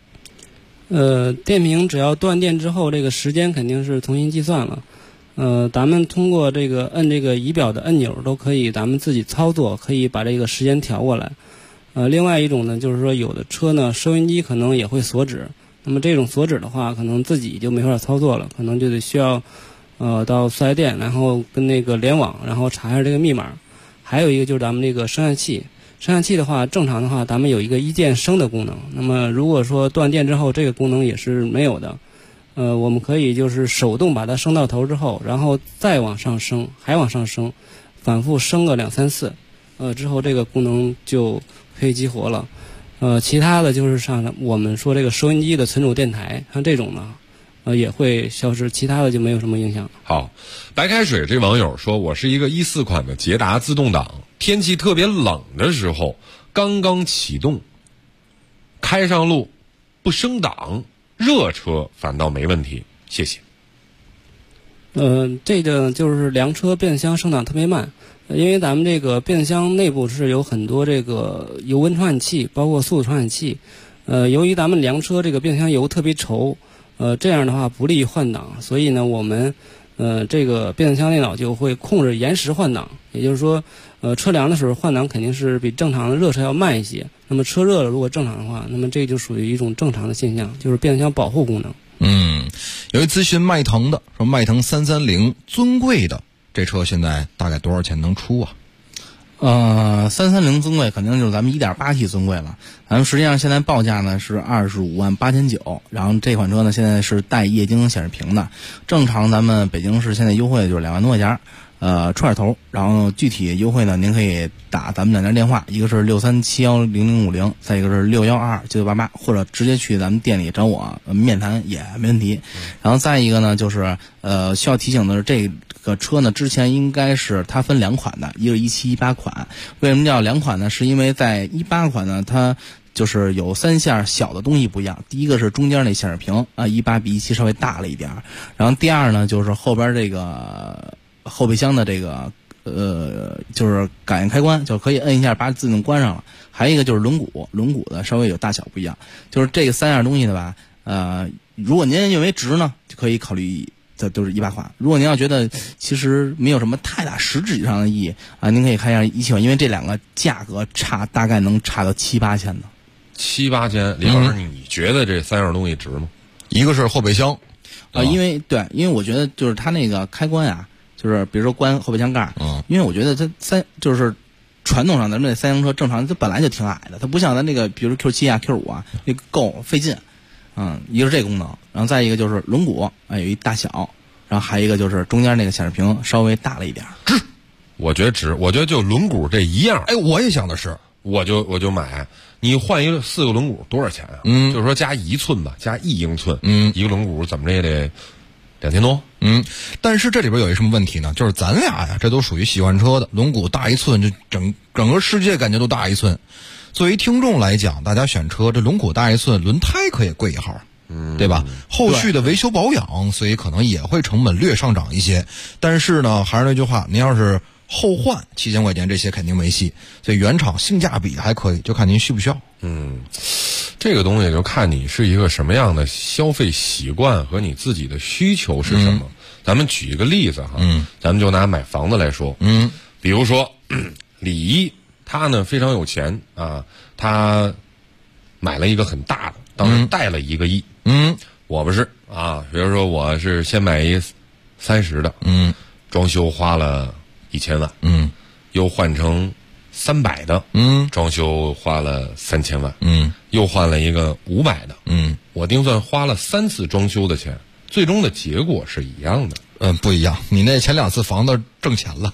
电瓶只要断电之后，这个时间肯定是重新计算了。咱们通过这个摁这个仪表的按钮都可以，咱们自己操作，可以把这个时间调过来。另外一种呢，就是说有的车呢，收音机可能也会锁止，那么这种锁止的话，可能自己就没法操作了，可能就得需要到4S店，然后跟那个联网，然后查一下这个密码。还有一个就是咱们这个升降器，升降器的话，正常的话，咱们有一个一键升的功能。那么如果说断电之后，这个功能也是没有的。我们可以就是手动把它升到头之后，然后再往上升，还往上升，反复升个2、3次，之后这个功能就可以激活了。其他的就是像我们说这个收音机的存储电台，像这种呢，也会消失，其他的就没有什么影响。 好，白开水这网友说，我是一个14款的捷达自动挡，天气特别冷的时候，刚刚启动，开上路不升档，热车反倒没问题，谢谢。 这个就是凉车变速箱升档特别慢，因为咱们这个变速箱内部是有很多这个油温传感器，包括速度传感器。由于咱们凉车这个变速箱油特别稠，这样的话不利于换挡，所以呢，我们这个变速箱电脑就会控制延时换挡。也就是说，车凉的时候换挡肯定是比正常的热车要慢一些。那么车热了，如果正常的话，那么这就属于一种正常的现象，就是变速箱保护功能。 有一咨询迈腾的，说迈腾330尊贵的这车现在大概多少钱能出啊 ？330尊贵肯定就是咱们 1.8T 尊贵了。咱们实际上现在报价呢是258900，然后这款车呢现在是带液晶显示屏的，正常咱们北京市现在优惠就是2万多块钱。出点头，然后具体优惠呢，您可以打咱们两家电话，一个是63710050，再一个是6129988，或者直接去咱们店里找我面谈也没问题。然后再一个呢，就是需要提醒的是，这个车呢之前应该是它分2款的，一个是17、18款。为什么叫2款呢？是因为在18款呢，它就是有3项小的东西不一样。第一个是中间那显示屏啊，18比17稍微大了一点，然后第二呢就是后边这个后备箱的这个就是感应开关，就可以摁一下把自动关上了。还有一个就是轮毂的稍微有大小不一样。就是这个3样东西的吧，如果您认为值呢，就可以考虑这都是18款。如果您要觉得其实没有什么太大实质上的意义啊，您可以看一下17款，因为这两个价格大概能差到7、8千的。 7、8千，李老师，你觉得这3样东西值吗？ 一个是后备箱， 因为我觉得就是它那个开关啊。就是比如说关后备箱盖，因为我觉得它就是传统上咱们这3厢车正常它本来就挺矮的，它不像咱那个比如 Q7 啊 Q5 啊那个够费劲，一个是这个功能，然后再一个就是轮毂有一大小，然后还有一个就是中间那个显示屏稍微大了一点。 值，我觉得值，我觉得就轮毂这一样， 我也想的是， 我就买。你换一个4个轮毂多少钱啊？就是说加1寸吧，加1英寸，一个轮毂怎么着也得2000多。 但是这里边有一什么问题呢？就是咱俩呀，这都属于喜欢车的，轮毂大1寸，就整个世界感觉都大1寸。作为听众来讲，大家选车这轮毂大1寸，轮胎可以贵1号，对吧？后续的维修保养，所以可能也会成本略上涨一些。但是呢，还是那句话，您要是后换7000块钱，这些肯定没戏。所以原厂性价比还可以，就看您需不需要。 这个东西就看你是一个什么样的消费习惯和你自己的需求是什么。咱们举一个例子哈，咱们就拿买房子来说，比如说李一，他呢非常有钱啊，他买了一个很大的，当时贷了1个亿。我不是啊，比如说我是先买一30的，装修花了1000万，又换成300的，装修花了3000万，又换了一个500的，我定算花了3次装修的钱， 最终的结果是一样的。 不一样。你那前2次房子挣钱了，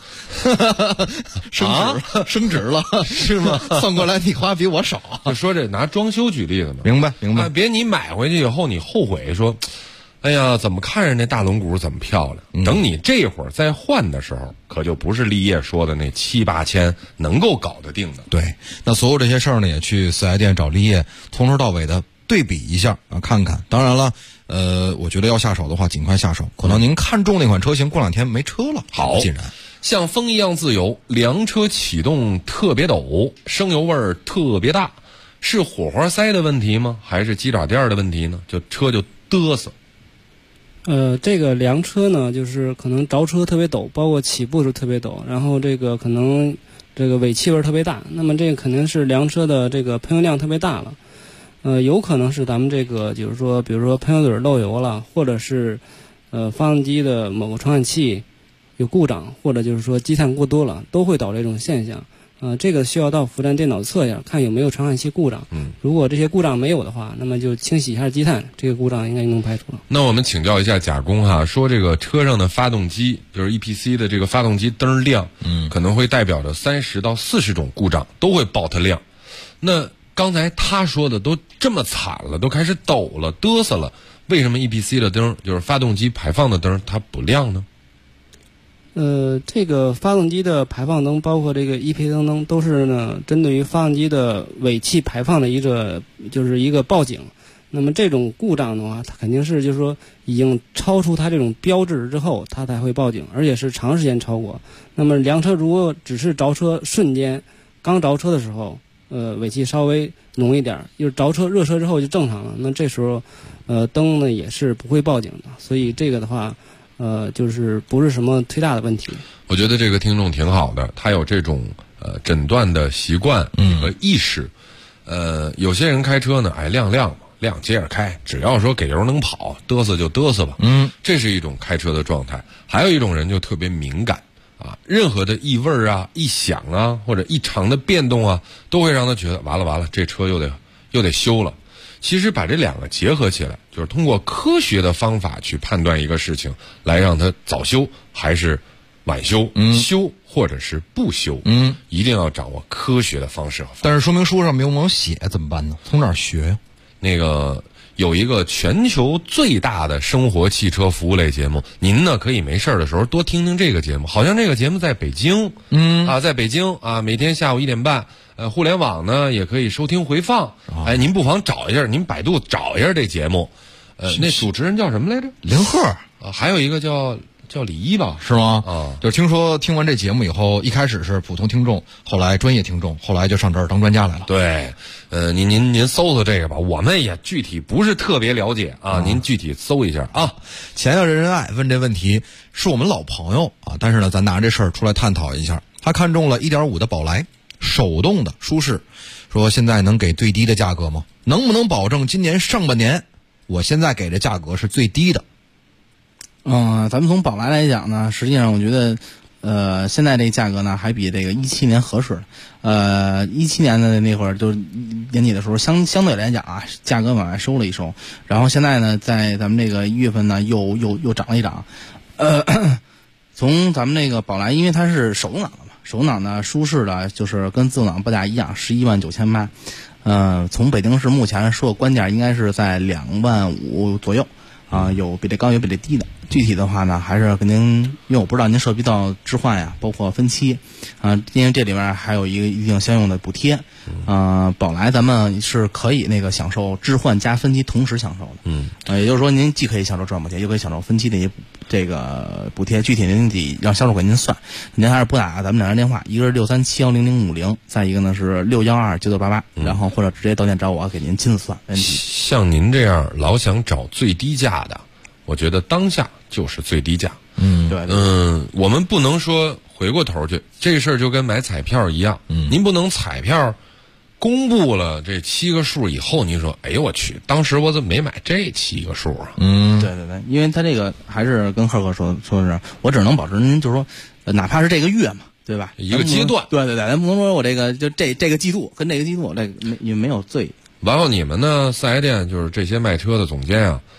升值了， 是吗？ 算过来你花比我少。 就说这拿装修举例子嘛， 明白。 别你买回去以后你后悔说，哎呀，怎么看着那大轮毂怎么漂亮？等你这会儿再换的时候，可就不是立业说的那7、8千能够搞得定的。 对，那所有这些事儿呢，也去四 S 店找立业，从头到尾的对比一下啊，看看。当然了，我觉得要下手的话，尽快下手。可能您看中那款车型，过2天没车了。 好， 既然像风一样自由，凉车启动特别陡，生油味儿特别大，是火花塞的问题吗？还是鸡爪垫的问题呢？车就嘚瑟。 这个凉车呢，就是可能着车特别陡，包括起步时特别陡，然后这个可能这个尾气味特别大，那么这个肯定是凉车的这个喷油量特别大了。有可能是咱们这个就是说，比如说喷油嘴漏油了，或者是发动机的某个传感器有故障，或者就是说积碳过多了，都会导致这种现象。这个需要到服务站电脑测一下，看有没有传感器故障。如果这些故障没有的话，那么就清洗一下积碳，这个故障应该能排除了。 那我们请教一下甲工哈，说这个车上的发动机，就是 EPC 的这个发动机灯亮，可能会代表着30到40种故障都会爆它亮。那刚才他说的都这么惨了，都开始抖了、嘚瑟了，为什么 EPC 的灯，就是发动机排放的灯，它不亮呢？ 这个发动机的排放灯，包括这个 EPC 灯，都是呢针对于发动机的尾气排放的一个报警。那么这种故障的话，它肯定是就是说已经超出它这种标志之后，它才会报警，而且是长时间超过。那么凉车如果只是着车瞬间刚着车的时候，尾气稍微浓一点，就是着车热车之后就正常了。那这时候，灯呢也是不会报警的。所以这个的话，就是不是什么忒大的问题。 我觉得这个听众挺好的，他有这种诊断的习惯和意识。有些人开车呢，亮嘛，亮接着开，只要说给油能跑，嘚瑟就嘚瑟吧。这是一种开车的状态。还有一种人就特别敏感。任何的异味啊、异响啊，或者异常的变动啊，都会让他觉得完了，这车又得修了。其实把这2个结合起来，就是通过科学的方法去判断一个事情，来让它早修还是晚修，修或者是不修，一定要掌握科学的方式。 但是说明书上没有写怎么办呢？从哪儿学呀？ 那个有一个全球最大的生活汽车服务类节目，您呢可以没事的时候多听听这个节目。好像这个节目在北京，在北京啊，每天下午1点半，互联网呢也可以收听回放。您不妨找一下，您百度找一下这节目。那主持人叫什么来着？ 林鹤。 还有一个叫李一吧， 是吗？就听说听完这节目以后，一开始是普通听众，后来专业听众，后来就上这儿当专家来了。 对，您搜搜这个吧，我们也具体不是特别了解啊，您具体搜一下啊。 钱要人人爱问这问题是我们老朋友啊，但是呢，咱拿这事儿出来探讨一下。他看中了 1.5 的宝来，手动的舒适，说现在能给最低的价格吗？能不能保证今年上半年我现在给的价格是最低的？ 咱们从宝来来讲呢，实际上我觉得，现在这价格呢，还比这个17年合适。17年的那会儿就年底的时候，相对来讲啊，价格往外收了一收。然后现在呢，在咱们这个1月份呢，又涨了一涨。从咱们那个宝来，因为它是手动挡的嘛，手动挡呢舒适的，就是跟自动挡报价一样，11.98万。从北京市目前说官价应该是在2.5万左右。有比这高有比这低的，具体的话呢，还是跟您，因为我不知道您涉及到置换呀，包括分期，因为这里面还有一定相应的补贴，宝来咱们是可以那个享受置换加分期同时享受的，也就是说您既可以享受置换补贴，又可以享受分期的这个补贴，具体您得让销售给您算，您还是拨打咱们2人电话，一个是637100050，再一个呢是6129988，然后或者直接到店找我给您亲自算，问题。 像您这样老想找最低价的，我觉得当下就是最低价。 对， 我们不能说回过头去，这事儿就跟买彩票一样，您不能彩票公布了这7个数以后，您说，哎呦我去，当时我怎么没买这7个数啊？ 对，因为他这个还是跟贺哥说的是，我只能保证您就是说，哪怕是这个月嘛，对吧？ 一个阶段， 对，咱不能说我这个就这个季度跟这个季度也没有最。 然后你们呢，4S店就是这些卖车的总监啊，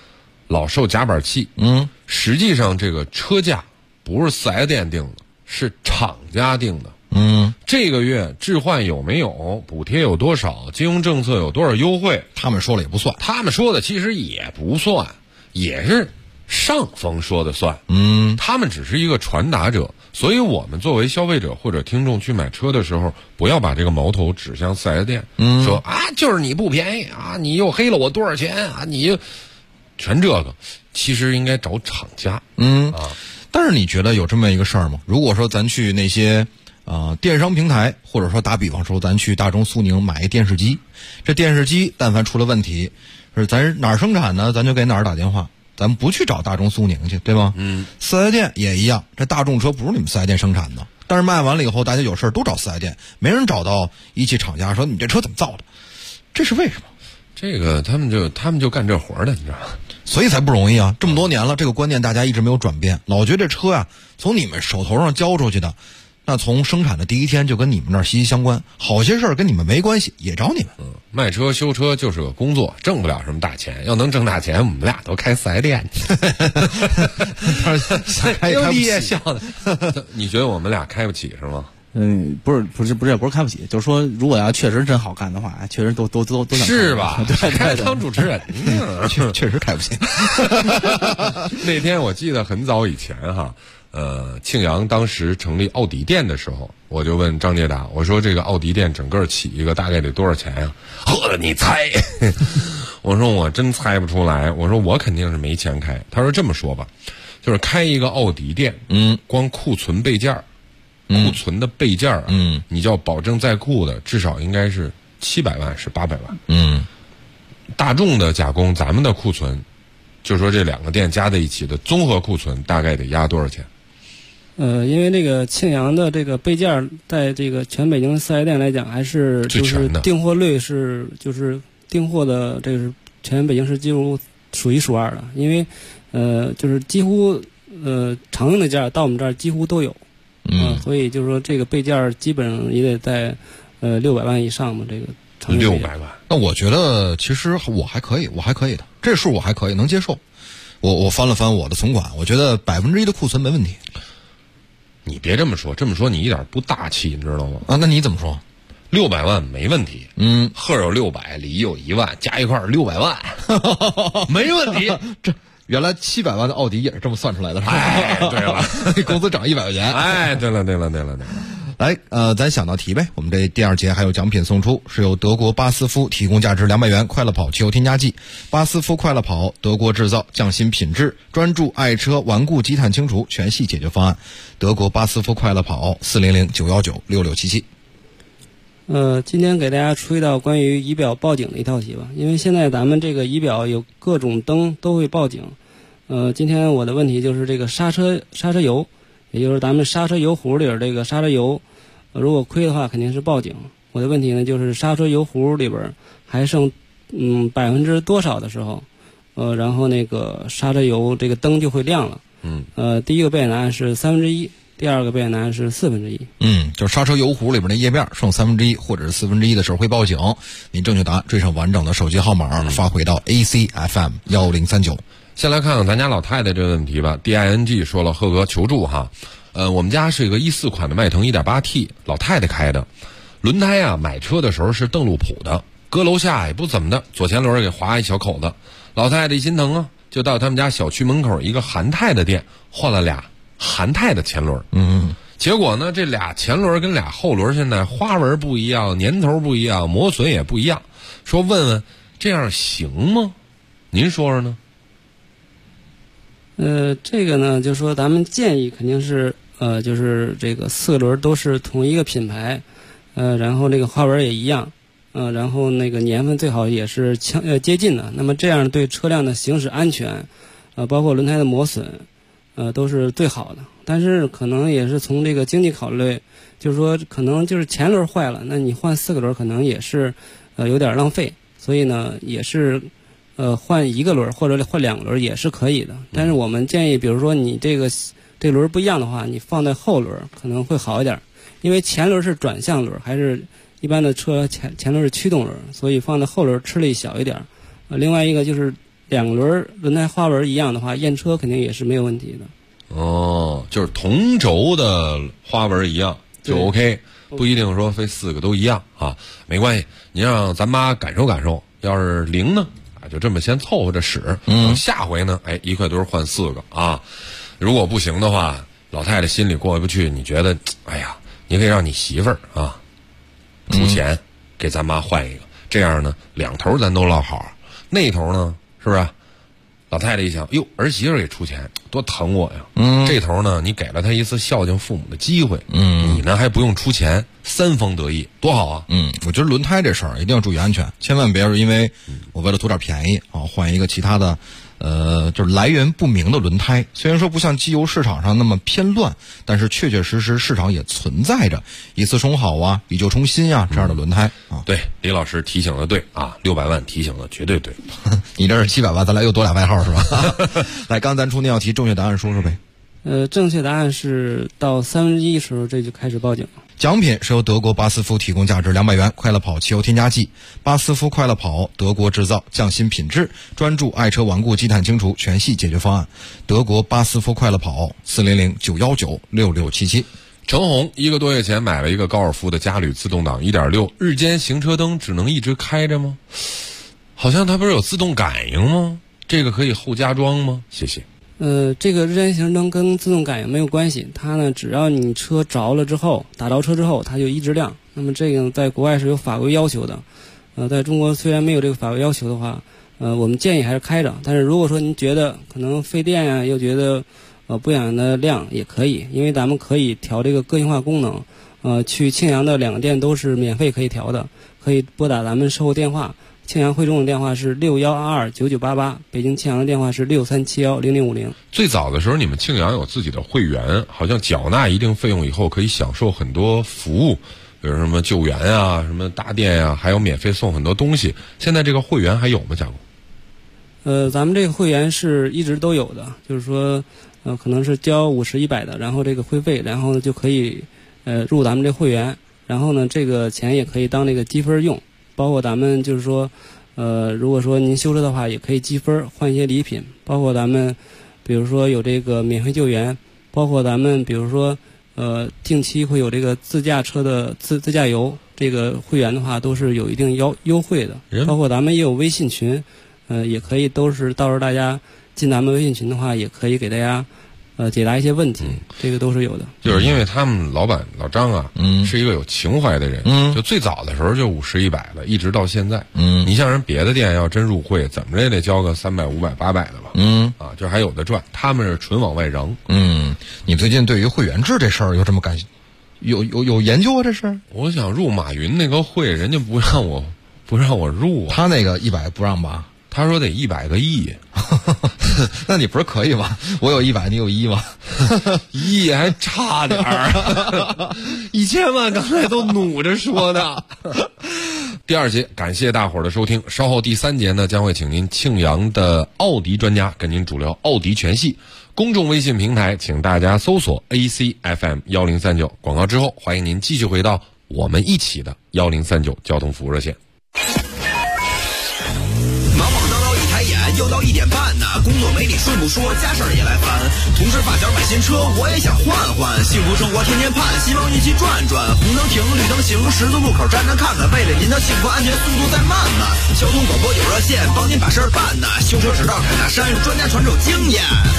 老受夹板气。实际上这个车价不是4S店定的，是厂家定的。这个月置换有没有补贴，有多少，金融政策有多少优惠， 他们说了也不算， 他们说的其实也不算，也是上峰说的算。他们只是一个传达者，所以我们作为消费者或者听众去买车的时候，不要把这个矛头指向4S店，说啊就是你不便宜啊，你又黑了我多少钱啊，你又全这个，其实应该找厂家。 但是你觉得有这么一个事儿吗？如果说咱去那些电商平台，或者说打比方说咱去大中苏宁买一电视机，这电视机但凡出了问题，是咱哪儿生产呢，咱就给哪儿打电话，咱们不去找大中苏宁去，对吗？4S店也一样，这大众车不是你们4S店生产的，但是卖完了以后大家有事都找4S店，没人找到一汽厂家说你这车怎么造的，这是为什么？ 这个他们就干这活的，你知道吗？ 所以才不容易啊！这么多年了，这个观念大家一直没有转变，老觉得这车呀从你们手头上交出去的，那从生产的第一天就跟你们那儿息息相关，好些事儿跟你们没关系也找你们。 卖车修车就是个工作，挣不了什么大钱，要能挣大钱我们俩都开4S店去。又你也笑的。你觉得我们俩开不起是吗？ 不是开不起，就是说如果要确实真好干的话，确实都想是吧？ 对， 开当主持人确实开不起。 那天我记得很早以前哈，庆阳当时成立奥迪店的时候，我就问张杰达，我说这个奥迪店整个起一个大概得多少钱呀？呵，你猜？我说我真猜不出来，我说我肯定是没钱开。他说这么说吧，就是开一个奥迪店，光库存备件库存的备件你叫保证在库的，至少应该是700万，是800万。大众的加工，咱们的库存，就说这两个店加在一起的综合库存大概得压多少钱？ 因为这个庆阳的这个备件，在这个全北京的4S店来讲，还是就是订货率是就是订货的这个是全北京市几乎数1数2的，因为就是几乎常用的件到我们这儿几乎都有。所以就是说这个备件基本上也得在600万以上嘛，这个 600万。 那我觉得其实我还可以的，这数我还可以能接受。我翻了翻我的存款，我觉得1%的库存没问题。 你别这么说，你一点不大气，你知道吗？ 那你怎么说 ？600万没问题。贺有600，李有1万，加一块600万，没问题。 这原来700万的奥迪也是这么算出来的，是吧？ 哎，对了， 工资涨100块钱。 哎，对了。 来，咱想道题呗。我们这第2节还有奖品送出，是由德国巴斯夫提供价值200元快乐跑汽油添加剂。巴斯夫快乐跑，德国制造，匠心品质，专注爱车顽固积碳清除全系解决方案。德国巴斯夫快乐跑，400-919-6677。 今天给大家出一道关于仪表报警的一道题吧，因为现在咱们这个仪表有各种灯都会报警。今天我的问题就是这个刹车油，也就是咱们刹车油壶里边这个刹车油，如果亏的话肯定是报警。我的问题呢就是刹车油壶里边还剩多少的时候，然后那个刹车油这个灯就会亮了。第一个备选答案是1/3。第2个备选答案是1/4。 就是刹车油壶里边的页面剩1/3或者是1/4的时候会报警。你正确答案追上完整的手机号码，发回到 ACFM 1039。 先来看看咱家老太太这个问题吧。DING 说了，贺哥求助哈。我们家是一个14款的迈腾 1.8T， 老太太开的，轮胎啊买车的时候是邓禄普的，搁楼下也不怎么的，左前轮给划一小口子。老太太一心疼啊，就到他们家小区门口一个韩泰的店换了俩韩泰的前轮。结果呢，这俩前轮跟俩后轮现在花纹不一样，年头不一样，磨损也不一样。说问问这样行吗？您说说呢？ 这个呢，就是说咱们建议肯定是就是这个4个轮都是同一个品牌，然后那个花纹也一样，然后那个年份最好也是接近的。那么这样对车辆的行驶安全，包括轮胎的磨损，都是最好的。但是可能也是从这个经济考虑，就是说可能就是前轮坏了，那你换4个轮可能也是有点浪费，所以呢也是换1个轮或者换2个轮也是可以的。但是我们建议，比如说你这轮不一样的话，你放在后轮可能会好一点，因为前轮是转向轮，还是一般的车前轮是驱动轮，所以放在后轮吃力小一点。另外一个就是2 两轮轮胎花纹一样的话，验车肯定也是没有问题的。 哦，就是同轴的花纹一样就 OK， 不一定说非4个都一样啊，没关系，您让咱妈感受感受，要是0呢，就这么先凑合着使，下回呢，一块堆换4个啊。如果不行的话，老太太心里过不去，你觉得，哎呀，你可以让你媳妇儿啊出钱给咱妈换一个，这样呢两头咱都落好，那头呢是不是？老太太一想，哟，儿媳妇给出钱，多疼我呀！这头呢，你给了她一次孝敬父母的机会，你呢还不用出钱，三方得益，多好啊！ 我觉得轮胎这事儿一定要注意安全，千万别是因为我为了图点便宜啊，换一个其他的。就是来源不明的轮胎，虽然说不像机油市场上那么偏乱，但是确确实实市场也存在着以次充好啊、以旧充新啊这样的轮胎啊。 对，李老师提醒的对啊，600万提醒的绝对对。 你这是700万，咱俩又多俩外号是吧？来，刚咱出那道题，正确答案说说呗。 正确答案是到1/3时候这就开始报警了。 奖品是由德国巴斯夫提供，价值200元快乐跑汽油添加剂。巴斯夫快乐跑，德国制造，匠心品质，专注爱车顽固积碳清除全系解决方案。德国巴斯夫快乐跑，400-919-6677。 程红1个多月前买了一个高尔夫的嘉旅自动挡 1.6， 日间行车灯只能一直开着吗？好像它不是有自动感应吗？这个可以后加装吗？谢谢。 这个日间行车灯跟自动感应没有关系，它呢只要你车着了之后，打着车之后，它就一直亮。那么这个在国外是有法规要求的，在中国虽然没有这个法规要求的话，我们建议还是开着。但是如果说您觉得可能费电呀，又觉得不想让它亮也可以，因为咱们可以调这个个性化功能。去庆阳的2个店都是免费可以调的，可以拨打咱们售后电话。庆阳汇中的电话是61229988，北京庆阳的电话是63710050。 最早的时候，你们庆阳有自己的会员，好像缴纳一定费用以后，可以享受很多服务，比如什么救援啊、什么搭电啊，还有免费送很多东西。现在这个会员还有吗，贾工？ 咱们这个会员是一直都有的，就是说，可能是交50、100的，然后这个会费，然后呢就可以入咱们这会员，然后呢这个钱也可以当这个积分用。包括咱们就是说，如果说您修车的话，也可以积分换一些礼品。包括咱们，比如说有这个免费救援，包括咱们比如说，定期会有这个自驾车的自驾游，这个会员的话都是有一定优惠的。包括咱们也有微信群，也可以都是到时候大家进咱们微信群的话，也可以给大家。解答一些问题，这个都是有的。 就是因为他们老板老张啊，是一个有情怀的人，就最早的时候就50、100的，一直到现在。你像人别的店要真入会，怎么着也得交个300、500、800的吧？就还有的赚，他们是纯往外扔。 你最近对于会员制这事儿有这么有研究啊？这是？ 我想入马云那个会，人家不让我入啊。 他那个100不让吧？ 他说得100个亿。 那你不是可以吗？我有100，你有1吗 ？1亿还差点儿，1000万刚才都努着说的。第2节，感谢大伙儿的收听。稍后第3节呢，将会请您庆阳的奥迪专家跟您主聊奥迪全系。公众微信平台，请大家搜索 ACFM1039。广告之后，欢迎您继续回到我们一起的1039交通服务热线。 又到1点半呢，工作没你顺不说，家事儿也来烦。同事发小买新车，我也想换换。幸福生活天天盼，希望一起转转。红灯停，绿灯行，十字路口站着看看，为了您的幸福安全，速度再慢慢。交通广播有热线，帮您把事儿办呢。修车直到凯纳山，专家传授经验。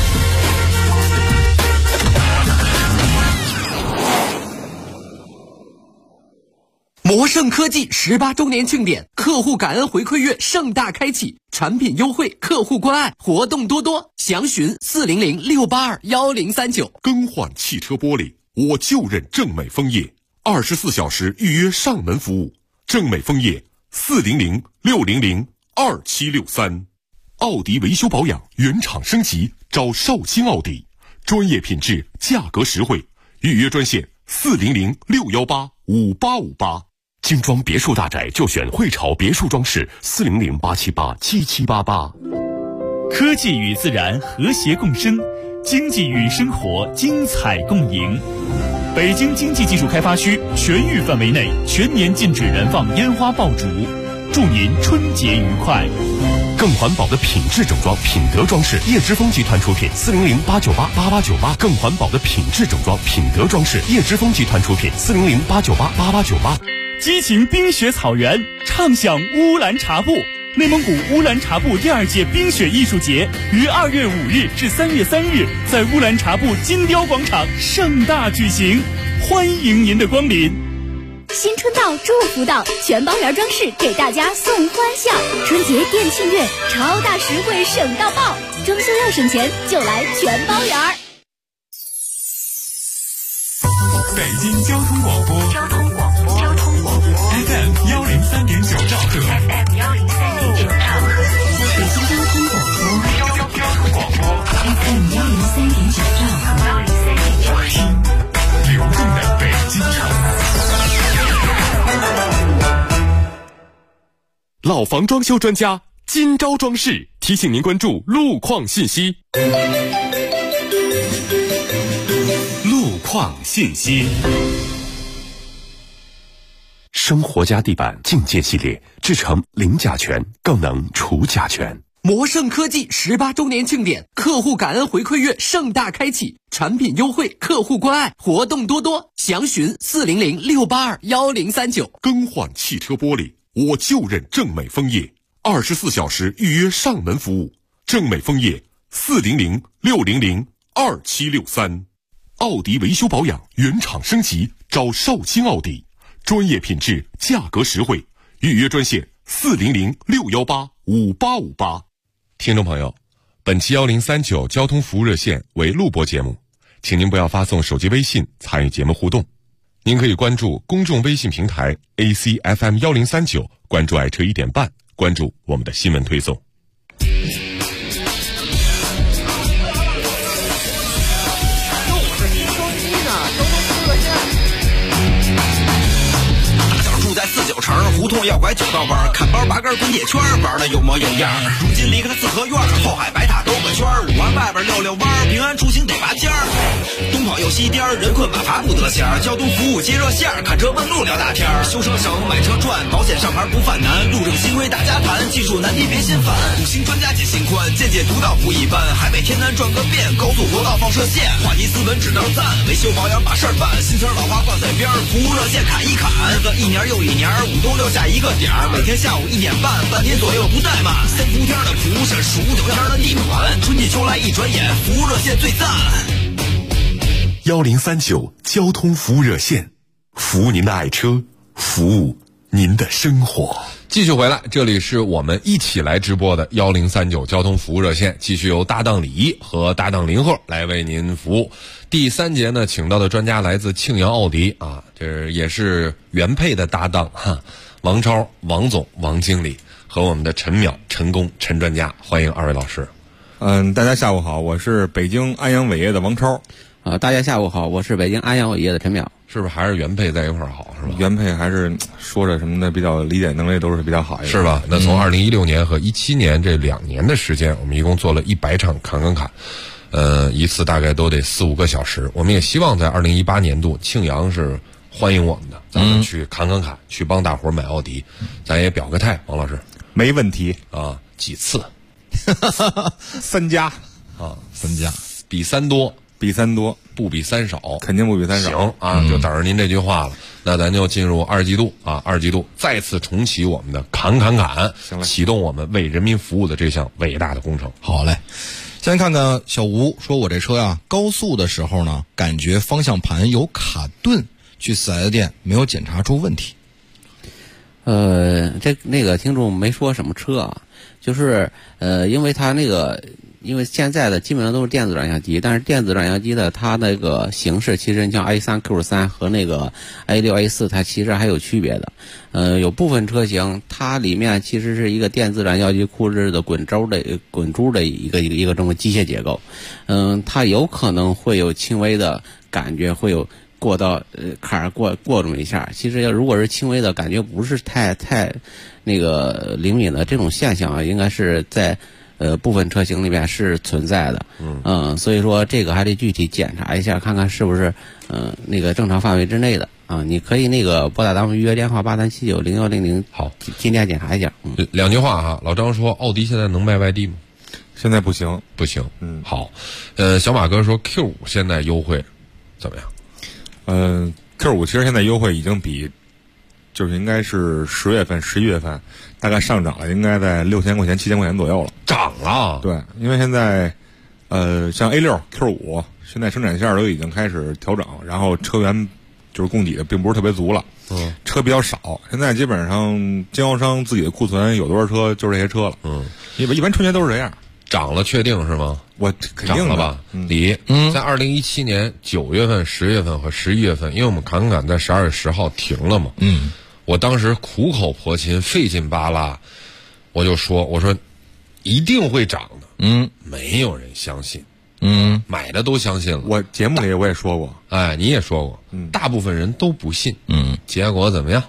魔盛科技18周年庆典，客户感恩回馈月盛大开启，产品优惠，客户关爱，活动多多，详询400-682-1039。 更换汽车玻璃，我就认正美枫叶，24小时预约上门服务。正美枫叶400-600-2763。奥迪维修保养原厂升级，找绍兴奥迪，专业品质，价格实惠，预约专线400-618-5858。精装别墅大宅就选汇潮别墅装饰，400-878-7788。 科技与自然和谐共生，经济与生活精彩共赢。北京经济技术开发区全域范围内全年禁止燃放烟花爆竹，祝您春节愉快。 更环保的品质整装，品德装饰，叶之峰集团出品，400-898-8898，更环保的品质整装，品德装饰，叶之峰集团出品，400-898-8898。 激情冰雪草原，畅享乌兰察布。内蒙古乌兰察布第2届冰雪艺术节于2月5日至3月3日在乌兰察布金雕广场盛大举行，欢迎您的光临。 新春到，祝福到，全包园装饰给大家送欢笑。春节店庆月，超大实惠省到爆，装修要省钱就来全包园。 北京交通广播FM 103.9兆赫， FM 103.9兆赫， 北京交通广播 FM 103.9兆赫， 听流动的北京城。 老房装修专家金招装饰提醒您关注路况信息。 路况信息。 生活家地板境界系列制成零甲醛，更能除甲醛。 魔盛科技18周年庆典，客户感恩回馈月盛大开启，产品优惠，客户关爱，活动多多，详询400-682-1039。 更换汽车玻璃，我就认正美枫叶，24小时预约上门服务。正美枫叶400-600-2763。奥迪维修保养原厂升级，找少卿奥迪，专业品质，价格实惠，预约专线400-618-5858。 听众朋友，本期1039交通服务热线为录播节目，请您不要发送手机微信参与节目互动。您可以关注公众微信平台 ACFM 1039，关注爱车1点半，关注我们的新闻推送。 49城胡同要拐9道弯，看包拔根滚铁圈，玩的有模有样。如今离开了四合院，后海白塔兜个圈，5环外边溜弯，平安出行得拔尖儿。东跑右西颠，人困马乏不得闲。交通服务接热线，看车问路聊大天。修车省，买车赚，保险上牌不犯难。路政新规大家谈，技术难题别心烦。5星专家解心宽，见解独到不一般。海北天南转个遍，高速国道放射线。话题斯文只当赞，维修保养把事儿办。新词老话挂在边，服务热线砍一砍。日子一年又一年，5冬6夏一个点儿，每天下午1点半，半天左右不怠慢。3伏天的服务是数9天的地暖，春季秋来一转眼，服务热线最赞。 1039交通服务热线，服务您的爱车，服务您的生活。 继续回来，这里是我们一起来直播的1039交通服务热线，继续由搭档李一和搭档林鹤来为您服务。第3节呢，请到的专家来自庆阳奥迪啊，这也是原配的搭档哈，王超、王总、王经理和我们的陈淼、陈工、陈专家，欢迎2位老师。 大家下午好，我是北京安阳伟业的王超。 大家下午好，我是北京安阳伟业的陈淼。 是不是还是原配在一块儿好是吧？ 原配还是说着什么的比较理解能力都是比较好一点， 是吧？那从2016年和17年这2年的时间，我们一共做了100场侃侃侃，一次大概都得4、5个小时。我们也希望在2018年度庆阳是欢迎我们的，咱们去侃侃侃，去帮大伙买奥迪，咱也表个态，王老师。 没问题啊，几次 ？3家啊 ，3家， 比3多。 比3多， 不比3少， 肯定不比3少。 行啊，就等着您这句话了。那咱就进入2季度啊，2季度再次重启我们的侃侃侃，启动我们为人民服务的这项伟大的工程。 好嘞，先看看小吴说，我这车呀，高速的时候呢，感觉方向盘有卡顿，去4S店没有检查出问题。 那个听众没说什么车啊，就是因为他那个。因为现在的基本上都是电子转向机，但是电子转向机的它那个形式，其实你像 A3Q3 和那个 A6A4 它其实还有区别的。有部分车型它里面其实是一个电子转向机控制的滚珠的一个这么机械结构。它有可能会有轻微的感觉，会有过到坎儿过这么一下。其实如果是轻微的感觉，不是太那个灵敏的这种现象啊，应该是在部分车型里面是存在的，所以说这个还得具体检查一下，看看是不是那个正常范围之内的。 啊，你可以那个拨打咱们预约电话83790100， 好， 今天检查一下。 两句话哈，老张说奥迪现在能卖外地吗？ 现在不行， 不行。好，小马哥说 Q5 现在优惠怎么样 ？Q5 其实现在优惠已经比，就是应该是10月份、11月份，大概上涨了，应该在6000块钱、7000块钱左右了。 涨了？ 对，因为现在，像 A6、Q5，现在生产线都已经开始调整，然后车源就是供给的并不是特别足了，车比较少。现在基本上经销商自己的库存有多少车就是这些车了。一般春节都是这样。 涨了确定是吗？ 我肯定涨了吧。李，在2017年9月份、10月份和11月份，因为我们侃侃在12月10号停了嘛。我当时苦口婆心、费劲巴拉，我说一定会涨的。没有人相信。买的都相信了。 我节目里我也说过， 哎，你也说过，大部分人都不信。结果怎么样？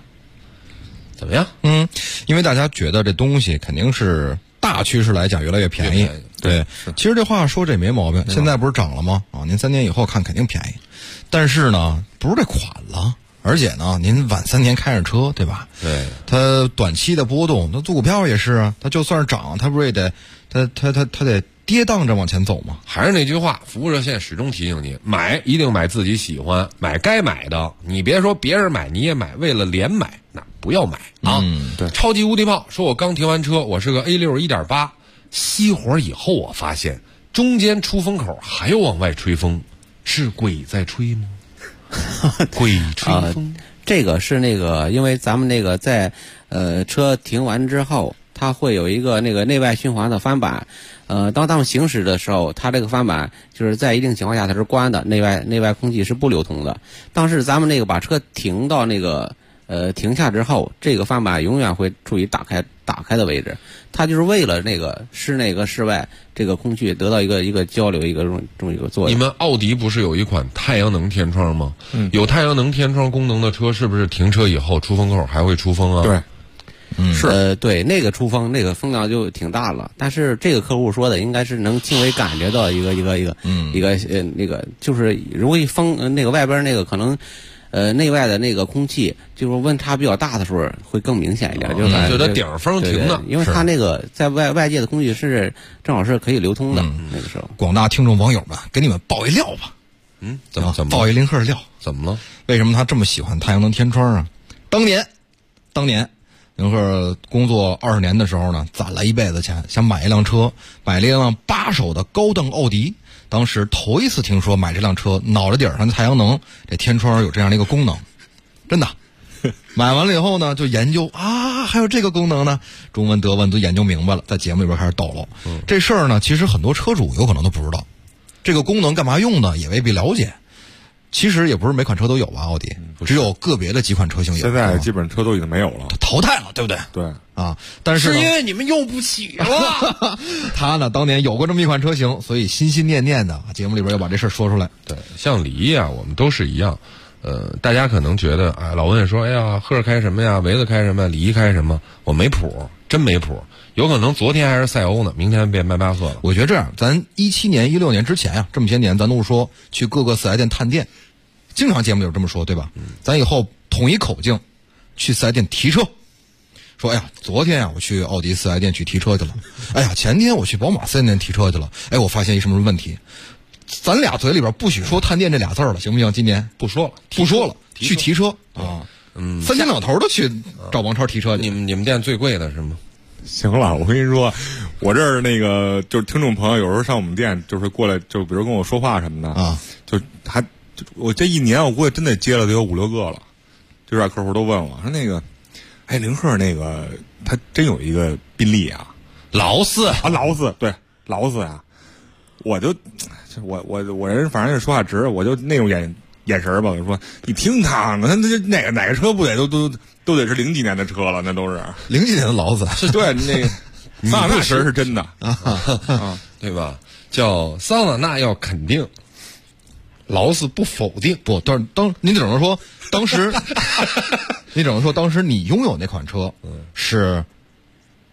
因为大家觉得这东西肯定是。大趋势来讲越来越便宜，对，其实这话说这没毛病。现在不是涨了吗？您3年以后看肯定便宜，但是呢，不是这款了，而且呢，您晚3年开着车，对吧？ 对， 它短期的波动，那做股票也是啊，它就算是涨，它不是也得，它得跌宕着往前走吗？ 还是那句话，服务热线始终提醒你，买一定买自己喜欢，买该买的，你别说别人买你也买，为了连买那不要买啊！ 对， 超级无敌炮说，我刚停完车，我是个 A6 1.8，熄火以后我发现中间出风口还有往外吹风，是鬼在吹吗？鬼吹风？ 这个是那个，因为咱们那个在车停完之后，它会有一个那个内外循环的翻板。当咱们行驶的时候，它这个翻板就是在一定情况下它是关的，内外空气是不流通的。但是咱们那个把车停到那个停下之后，这个翻板永远会处于打开的位置，它就是为了那个室内和室外这个空气得到一个交流，这么一个作用。 你们奥迪不是有一款太阳能天窗吗？有太阳能天窗功能的车，是不是停车以后出风口还会出风啊？ 对。 是对那个出风，那个风量就挺大了。但是这个客户说的应该是能轻微感觉到一个那个就是如果一风那个外边那个可能内外的那个空气就是温差比较大的时候会更明显一点， 就它顶风停的， 因为它那个在外界的空气是正好是可以流通的。那个时候， 广大听众网友们，给你们爆一料吧。 怎么爆一林克料？ 怎么了？ 为什么他这么喜欢太阳能天窗啊？当年。林克工作20年的时候呢，攒了一辈子钱，想买一辆车，买了一辆8手的高档奥迪。当时头一次听说买这辆车，脑袋顶上的太阳能，这天窗有这样的一个功能，真的。买完了以后呢，就研究还有这个功能呢，中文德文都研究明白了，在节目里边开始抖了。这事儿呢，其实很多车主有可能都不知道，这个功能干嘛用呢，也未必了解。其实也不是每款车都有吧，奥迪只有个别的几款车型有。 现在基本车都已经没有了， 淘汰了，对不对？ 对啊，但是因为你们用不起了。 他呢，当年有过这么一款车型，所以心心念念的，节目里边要把这事说出来。 对，像李毅啊，我们都是一样。大家可能觉得，老文也说，哎呀，赫开什么呀，维子开什么，李毅开什么，我没谱，真没谱。有可能昨天还是赛欧呢，明天变迈巴赫了。 我觉得这样，咱17年、16年之前呀，这么些年，咱都说去各个4S店探店，经常节目有这么说，对吧？咱以后统一口径，去4S店提车。说，哎呀，昨天呀，我去奥迪4S店去提车去了。哎呀，前天我去宝马4S店提车去了。哎，我发现一什么问题？咱俩嘴里边不许说探店这俩字了，行不行？今年不说了， 去提车啊。三天两头的去找王超提车去。 你们店最贵的是吗？ 行了，我跟你说，我这儿那个就是听众朋友有时候上我们店，就是过来就比如跟我说话什么的啊， 我这一年我估计真得接了得有5、6个了，就让客户都问我说那个，哎，林克那个他真有一个宾利啊， 劳斯对劳斯啊，我人反正就说话直，我就那种眼神吧，我就说你听他呢，他哪个车不得都得是0几年的车了，那都是 0几年的劳斯， 是对那个桑塔纳是真的啊，对吧？叫桑塔纳要肯定，劳斯不否定， 不，你只能说当时，你拥有那款车是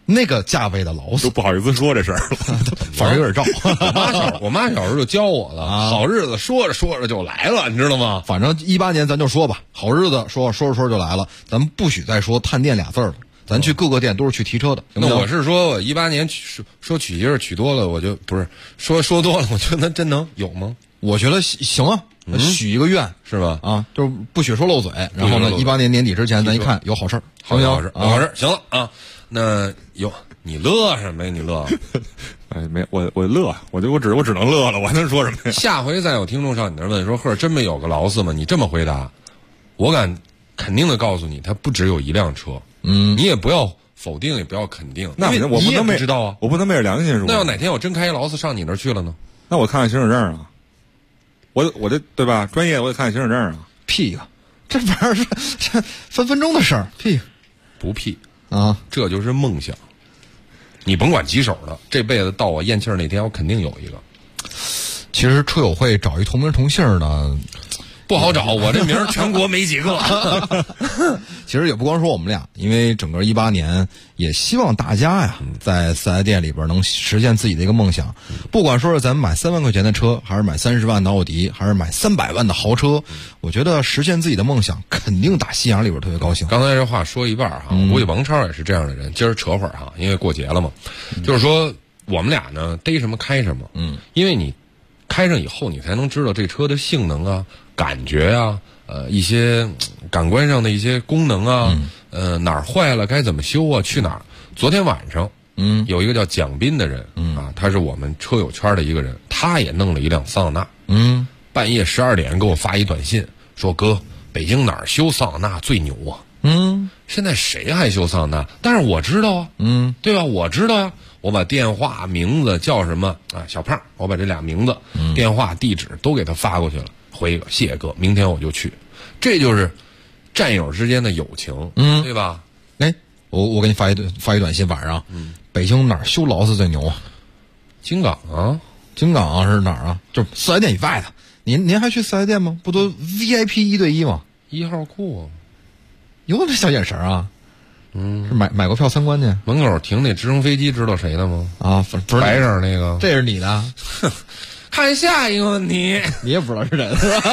那个价位的劳斯都不好意思说这事儿了， 反正有点照。 我妈小时候就教我了，好日子说着说着就来了，你知道吗？ 反正18年咱就说吧，好日子说着就来了，咱们不许再说探店俩字了。咱去各个店都是去提车的。 那我是说，我18年说娶媳妇娶多了，我就不是说多了，我觉得真能有吗？ 我觉得行啊，许一个愿是吧？ 啊，就是不许说漏嘴。然后呢，18年年底之前，咱一看有好事儿， 好事儿，好事儿，行了啊。那你乐什么呀？你乐？ 哎，没我乐，我只能乐了，我还能说什么呀？ 下回再有听众上你那儿问说，呵，真没有个劳斯吗？你这么回答，我敢肯定的告诉你，他不只有一辆车。你也不要否定，也不要肯定。 那我你也不知道啊， 我不能昧着良心说。 那要哪天我真开劳斯上你那儿去了呢？ 那我看看行驶证啊，我这对吧？专业我得看看行驶证啊。 屁呀，这玩意儿是这分分钟的事儿，屁不屁啊？ 这就是梦想。你甭管几手的，这辈子到我咽气儿那天，我肯定有一个。 其实车友会找一同名同姓的。 不好找，我这名儿全国没几个。 其实也不光说我们俩，因为整个18年也希望大家呀，在4S店里边能实现自己的一个梦想。不管说是咱们买3万块钱的车，还是买30万的奥迪，还是买300万的豪车，我觉得实现自己的梦想，肯定打心眼里边特别高兴。 刚才这话说一半哈，我估计王超也是这样的人。今儿扯会儿哈，因为过节了嘛，就是说我们俩呢逮什么开什么，因为你开上以后，你才能知道这车的性能啊。感觉啊，一些感官上的一些功能啊，哪儿坏了该怎么修啊？去哪儿？昨天晚上，有一个叫蒋斌的人，啊，他是我们车友圈的一个人，他也弄了一辆桑塔纳，半夜12点给我发一短信，说哥，北京哪儿修桑塔纳最牛啊？现在谁还修桑塔纳？但是我知道啊，对吧？我知道呀。我把电话、名字叫什么啊？小胖，我把这俩名字、电话、地址都给他发过去了。回一个，谢谢哥，明天我就去。这就是战友之间的友情，对吧？ 哎，我给你发一短信，晚上，北京哪儿修劳斯最牛啊？ 京港啊， 京港是哪儿啊？就是4S店以外的。您还去4S店吗？不都 VIP 1对1吗 ？1号库啊， 有那小眼神啊。是买过票参观去， 门口停那直升飞机，知道谁的吗？ 啊，不是白色那个， 这是你的。 看下一个问题， 你也不知道是谁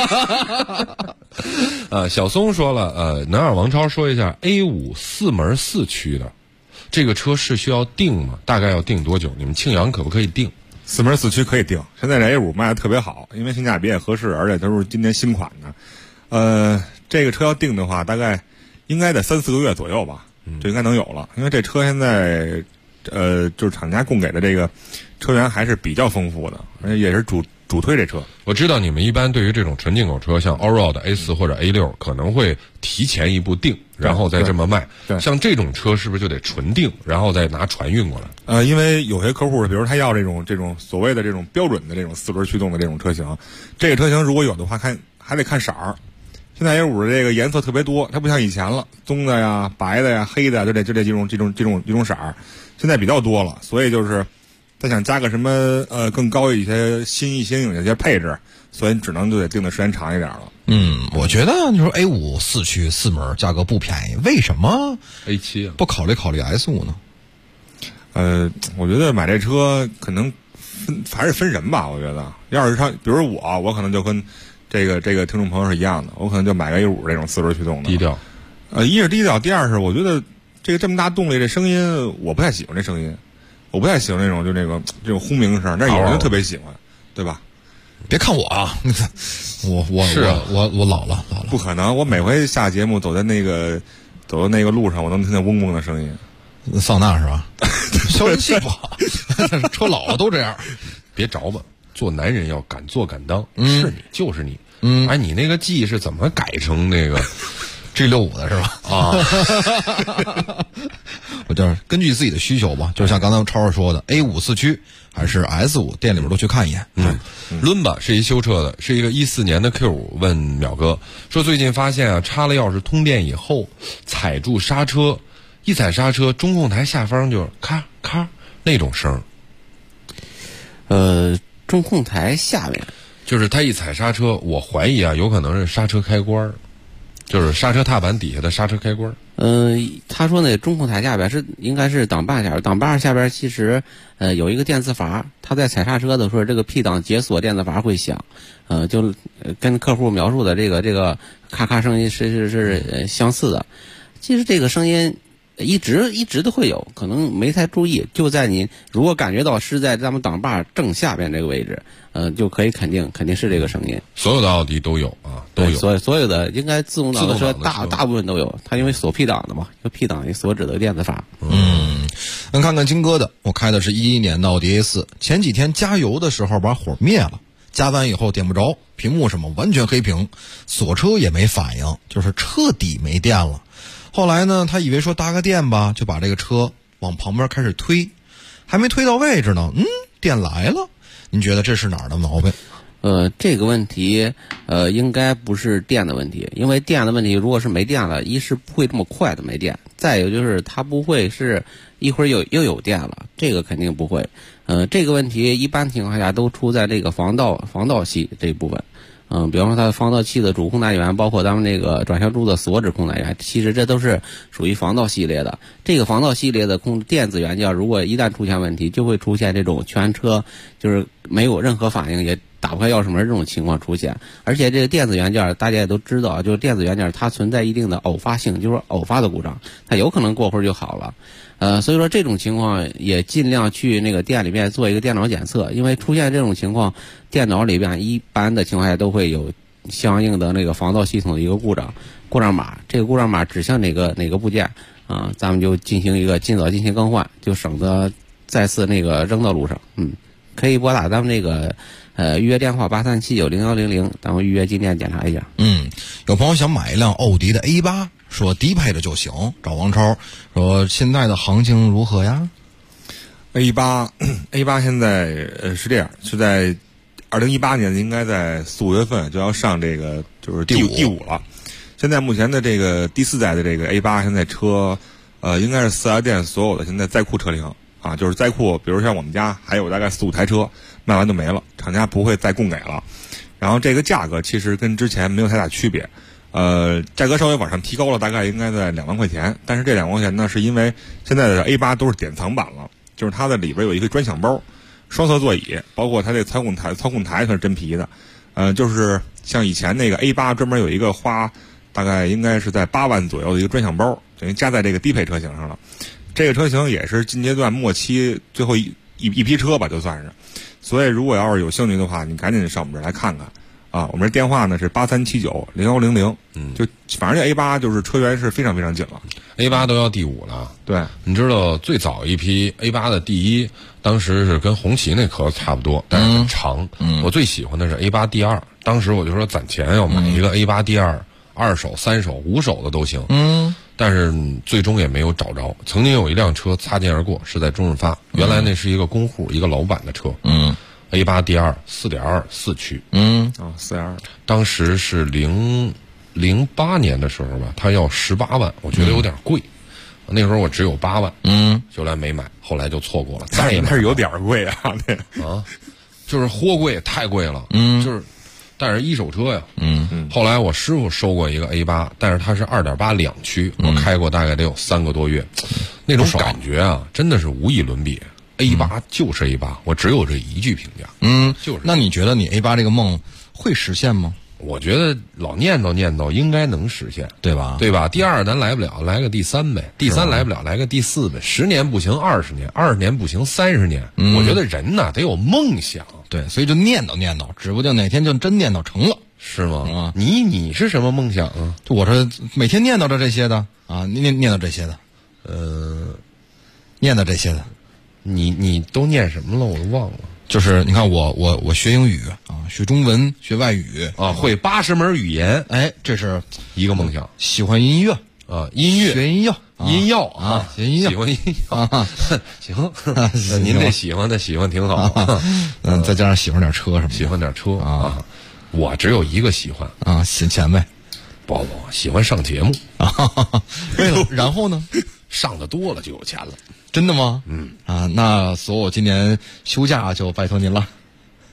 的。小松说了，能让王超说一下 A5 4门4驱的这个车是需要定吗？大概要定多久？你们庆阳可不可以定 ？4门4驱可以定，现在这 A5 卖的特别好，因为性价比也合适，而且都是今年新款的。这个车要定的话，大概应该在3-4个月左右吧。就应该能有了，因为这车现在，就是厂家供给的这个车源还是比较丰富的，而且也是主推这车。 我知道你们一般对于这种纯进口车，像 Allroad A4 或者 A6，可能会提前一步定，然后再这么卖。 对， 像这种车是不是就得纯定，然后再拿船运过来？ 因为有些客户，比如他要这种所谓的这种标准的这种4轮驱动的这种车型，这个车型如果有的话，还得看色儿。现在 A5 的这个颜色特别多，它不像以前了，棕的呀、白的呀、黑的呀，就这几种色儿，现在比较多了，所以就是再想加个什么更高一些新颖的一些配置，所以只能就得定的时间长一点了。 我觉得你说 A5 4驱4门价格不便宜，为什么 A7 不考虑S5呢？ 我觉得买这车可能还是分人吧。我觉得要是比如我可能就跟这个听众朋友是一样的，我可能就买个 A5 这种4轮驱动的， 低调。 一是低调，第二是我觉得这么大动力这声音我不太喜欢，这声音我不太喜欢那种就这种轰鸣声，但是有人特别喜欢，对吧？ 别看我啊，我老了， 不可能，我每回下节目走到那个路上，我能听见嗡嗡的声音。 桑塔纳是吧？消音器不好，车老了都这样。 别着吧。做男人要敢做敢当，是你就是你。你那个 G 是怎么改成那个 G65 的是吧？ 啊， 我就是根据自己的需求吧，就像刚才超儿说的 ，A5 4驱还是 S5，店里边都去看一眼。 伦巴是一修车的，是一个14年的 Q5，问淼哥说最近发现啊，插了钥匙通电以后，踩住刹车，一踩刹车，中控台下方就是咔咔那种声。 中控台下面， 就是他一踩刹车，我怀疑啊，有可能是刹车开关。 就是刹车踏板底下的刹车开关。 他说那中控台下边应该是挡把下边，挡把下边其实有一个电磁阀，他在踩刹车的时候，这个 P 档解锁电磁阀会响，就跟客户描述的这个咔咔声音是相似的。其实这个声音一直都会有，可能没太注意，就在你如果感觉到是在咱们挡把正下边这个位置，就可以肯定是这个声音。 所有的奥迪都有啊，都有。 所有的应该自动挡的车大部分都有，它因为锁 P 档的嘛，就 P 档一锁止的电磁阀。 咱看看金哥的，我开的是11年的奥迪 A4，前几天加油的时候把火灭了，加完以后点不着，屏幕什么完全黑屏，锁车也没反应，就是彻底没电了。后来呢，他以为说搭个电吧，就把这个车往旁边开始推，还没推到位置呢，电来了。您觉得这是哪儿的毛病？ 这个问题应该不是电的问题，因为电的问题如果是没电了，一是不会这么快的没电，再有就是它不会是一会儿又有电了，这个肯定不会。这个问题一般情况下都出在这个防盗系这一部分。比方说它的防盗器的主控单元，包括咱们这个转向柱的锁止控单元，其实这都是属于防盗系列的。这个防盗系列的电子元件，如果一旦出现问题，就会出现这种全车就是没有任何反应，也打不开钥匙门这种情况出现。而且这个电子元件大家也都知道，就是电子元件它存在一定的偶发性，就是偶发的故障，它有可能过会儿就好了。所以说这种情况也尽量去那个店里面做一个电脑检测，因为出现这种情况，电脑里边一般的情况下都会有相应的那个防盗系统的一个故障码，这个故障码指向哪个部件咱们就尽早进行更换，就省得再次那个扔到路上。可以拨打咱们那个预约电话83790100，咱们预约进店检查一下。 有朋友想买一辆奥迪的 A8， 说低配的就行，找王超说现在的行情如何呀？ A8 现在是这样，是在2018年应该在4、5月份就要上这个就是第五了。现在目前的这个第4代的这个 A8， 现在车应该是4S店所有的现在在库车龄就是在库，比如像我们家还有大概4、5台车卖完就没了，厂家不会再供给了。然后这个价格其实跟之前没有太大区别，价格稍微往上提高了，大概应该在2万块钱。但是这2万块钱呢，是因为现在的 A8 都是典藏版了，就是它的里边有一个专享包，双侧座椅，包括它这操控台它是真皮的，就是像以前那个 A8 专门有一个花，大概应该是在8万左右的一个专享包，等于加在这个低配车型上了。这个车型也是近阶段末期最后一批车吧，就算是。所以如果要是有兴趣的话，你赶紧上我们这儿来看看我们这电话呢是83790100，就反正这 A8 就是车源是非常非常紧了。 A8 都要第5了。 对， 你知道最早一批 A8 的第1，当时是跟红旗那壳差不多，但是很长。我最喜欢的是 A8 第2，当时我就说攒钱要买一个 A8 第2，2手、3手、5手的都行。但是最终也没有找着。曾经有一辆车擦肩而过，是在中日发，原来那是一个公户一个老版的车。A8 第2 4.2 4驱。 4.2， 当时是08年的时候吧，他要18万，我觉得有点贵。那时候我只有8万，就来没买，后来就错过了。再也那是有点贵就是货贵，太贵了。就是但是一手车呀。后来我师傅收过一个 A8，但是它是2.8两驱，我开过大概得有3个多月，那种感觉真的是无以伦比。A8 就是 A8，我只有这一句评价。就是。 那你觉得你 A8 这个梦会实现吗？ 我觉得老念叨应该能实现， 对吧？ 第2咱来不了，来个第3呗；第3来不了，来个第4呗。10年不行20年，20年不行30年。我觉得人呐得有梦想， 对，所以就念叨，指不定哪天就真念叨成了， 是吗？你是什么梦想啊？ 就我这每天念叨着这些的念叨这些的，念叨这些的。 你都念什么了？我都忘了。 就是你看我学英语学中文学外语会80门语言， 这是一个梦想。 喜欢音乐音乐学音乐学音乐喜欢音乐行，您这喜欢挺好。 再加上喜欢点车什么的， 喜欢点车我只有一个喜欢嫌钱呗。 不喜欢上节目然后呢上的多了就有钱了。 真的吗？那所有今年休假就拜托您了。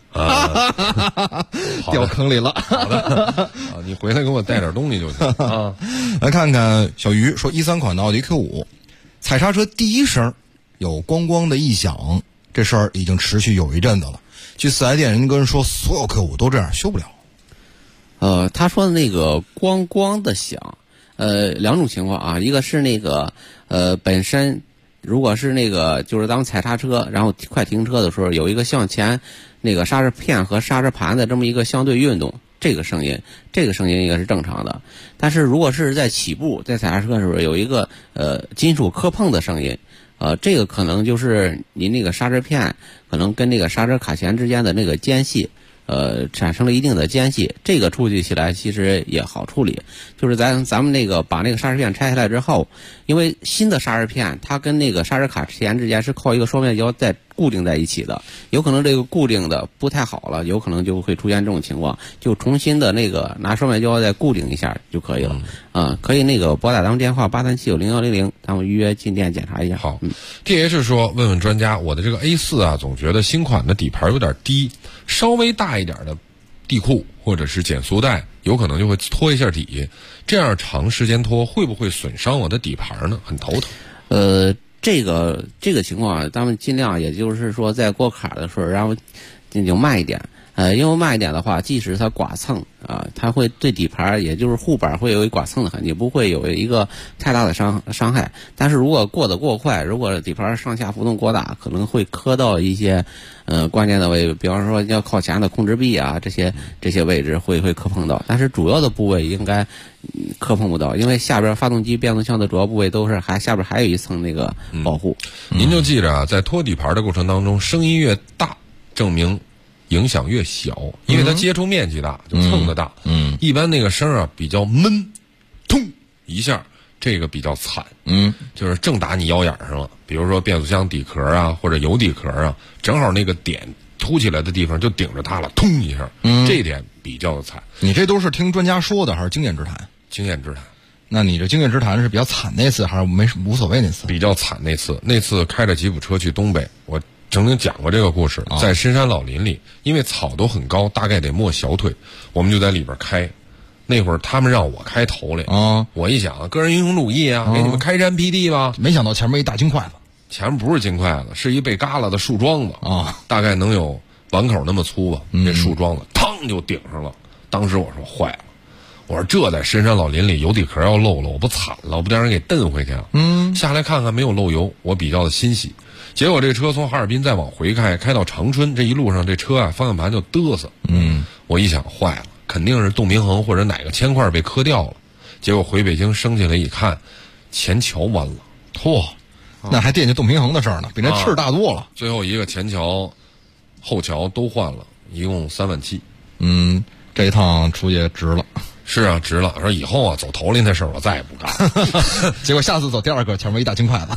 掉坑里了。 好的，你回来给我带点东西就行啊。 来看看小鱼说，13款的奥迪 Q5 踩刹车第一声有咣咣的异响，这事儿已经持续有一阵子了。去4S店，人家跟人说所有Q5都这样，修不了。 他说的那个咣咣的响，两种情况啊，一个是那个本身如果是那个就是咱们踩刹车，然后快停车的时候有一个向前那个刹车片和刹车盘的这么一个相对运动，这个声音应该是正常的。但是如果是在起步在踩刹车的时候有一个金属磕碰的声音，这个可能就是您那个刹车片可能跟那个刹车卡钳之间的那个间隙产生了一定的间隙，这个处理起来其实也好处理。就是咱们那个把那个刹车片拆下来之后，因为新的刹车片它跟那个刹车卡钳之间是靠一个双面胶在固定在一起的，有可能这个固定的不太好了，有可能就会出现这种情况，就重新的那个拿双面胶再固定一下就可以了。可以那个拨打咱们电话83750100，咱们预约进店检查一下。 好，DH 说问问专家，我的这个 A4 啊，总觉得新款的底盘有点低，稍微大一点的地库或者是减速带，有可能就会拖一下底，这样长时间拖会不会损伤我的底盘呢？很头疼。 这个情况啊，咱们尽量也就是说在过坎的时候，然后就慢一点。因为慢一点的话，即使它剐蹭啊，它会对底盘也就是护板会有一剐蹭的痕迹，不会有一个太大的伤害。但是如果过得过快，如果底盘上下浮动过大，可能会磕到一些关键的位置，比方说要靠前的控制臂啊，这些位置会磕碰到。但是主要的部位应该磕碰不到，因为下边发动机变速箱的主要部位都是下边还有一层那个保护。 您就记着啊，在拖底盘的过程当中，声音越大，证明影响越小，因为它接触面积大，就蹭的大。一般那个声啊比较闷，通一下，这个比较惨。就是正打你腰眼上了。比如说变速箱底壳啊，或者油底壳啊，正好那个点凸起来的地方就顶着它了，通一下，这一点比较惨。 你这都是听专家说的，还是经验之谈？ 经验之谈。 那你这经验之谈是比较惨那次，还是无所谓那次？ 比较惨那次。那次开着吉普车去东北，我曾经讲过这个故事，在深山老林里，因为草都很高，大概得没小腿，我们就在里边开。那会儿他们让我开头来我一想个人英雄主义啊，给你们开山辟地吧。 没想到前面一大金筷子， 前面不是金筷子，是一被嘎了的树桩子大概能有碗口那么粗吧。这树桩子嘡就顶上了。当时我说坏了，我说这在深山老林里油底壳要漏了，我不惨了，我不让人给蹬回去啊。下来看看没有漏油，我比较的欣喜。结果这车从哈尔滨再往回开到长春，这一路上这车啊方向盘就嘚瑟。我一想坏了，肯定是动平衡或者哪个铅块被磕掉了。结果回北京升起来一看，前桥弯了。 嚯，那还惦记动平衡的事儿呢，比那气儿大多了。 最后一个前桥、后桥都换了，一共3万7。 这一趟出去值了。 是啊，值了。说以后啊，走头领的事儿我再也不干。 结果下次走第二个，前面一大金筷子。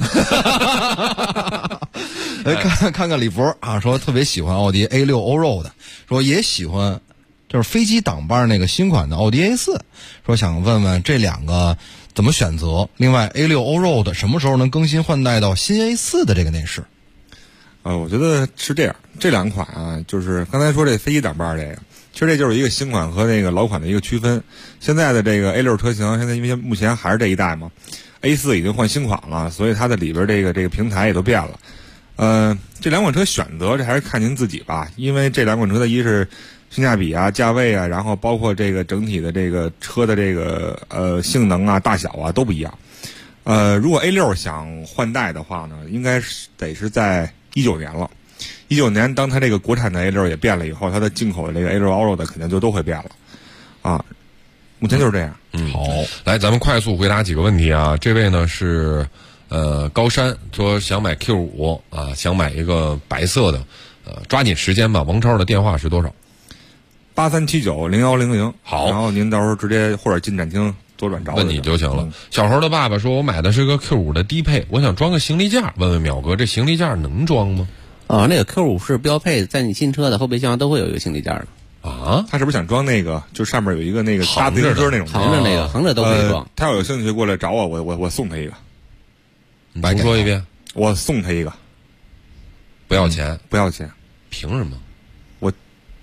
看看李博啊，说特别喜欢奥迪 A6 Allroad， 说也喜欢就是飞机挡把那个新款的奥迪 A4， 说想问问这两个怎么选择。另外 A6 Allroad 什么时候能更新换代到新 A4 的这个内饰？ 我觉得是这样，这两款啊，就是刚才说这飞机挡把这个。其实这就是一个新款和那个老款的一个区分。现在的这个 A6 车型，现在因为目前还是这一代嘛 ，A4 已经换新款了，所以它的里边这个平台也都变了。这两款车选择这还是看您自己吧，因为这两款车的一是性价比啊、价位啊，然后包括这个整体的这个车的这个性能啊、大小啊都不一样。如果 A6 想换代的话呢，应该是得是在19年了。19年，当它这个国产的 A6 也变了以后，它的进口的这个 A6 Allroad 肯定就都会变了，啊，目前就是这样。 好，来，咱们快速回答几个问题啊。这位呢是高山，说想买 Q5 啊，想买一个白色的，抓紧时间吧。王超的电话是多少 ？83790100。 好， 然后您到时候直接或者进展厅左转找问你就行了。小猴的爸爸说，我买的是个 Q5 的低配，我想装个行李架，问问淼哥，这行李架能装吗？ 那个 Q5 是标配，在你新车的后备箱都会有一个行李架的。 他是不是想装那个？就上面有一个那个搭自行车那种， 横着那个，横着都可以装。 他要有兴趣过来找我，我送他一个。 你重说一遍。 我送他一个， 不要钱， 不要钱。 凭什么？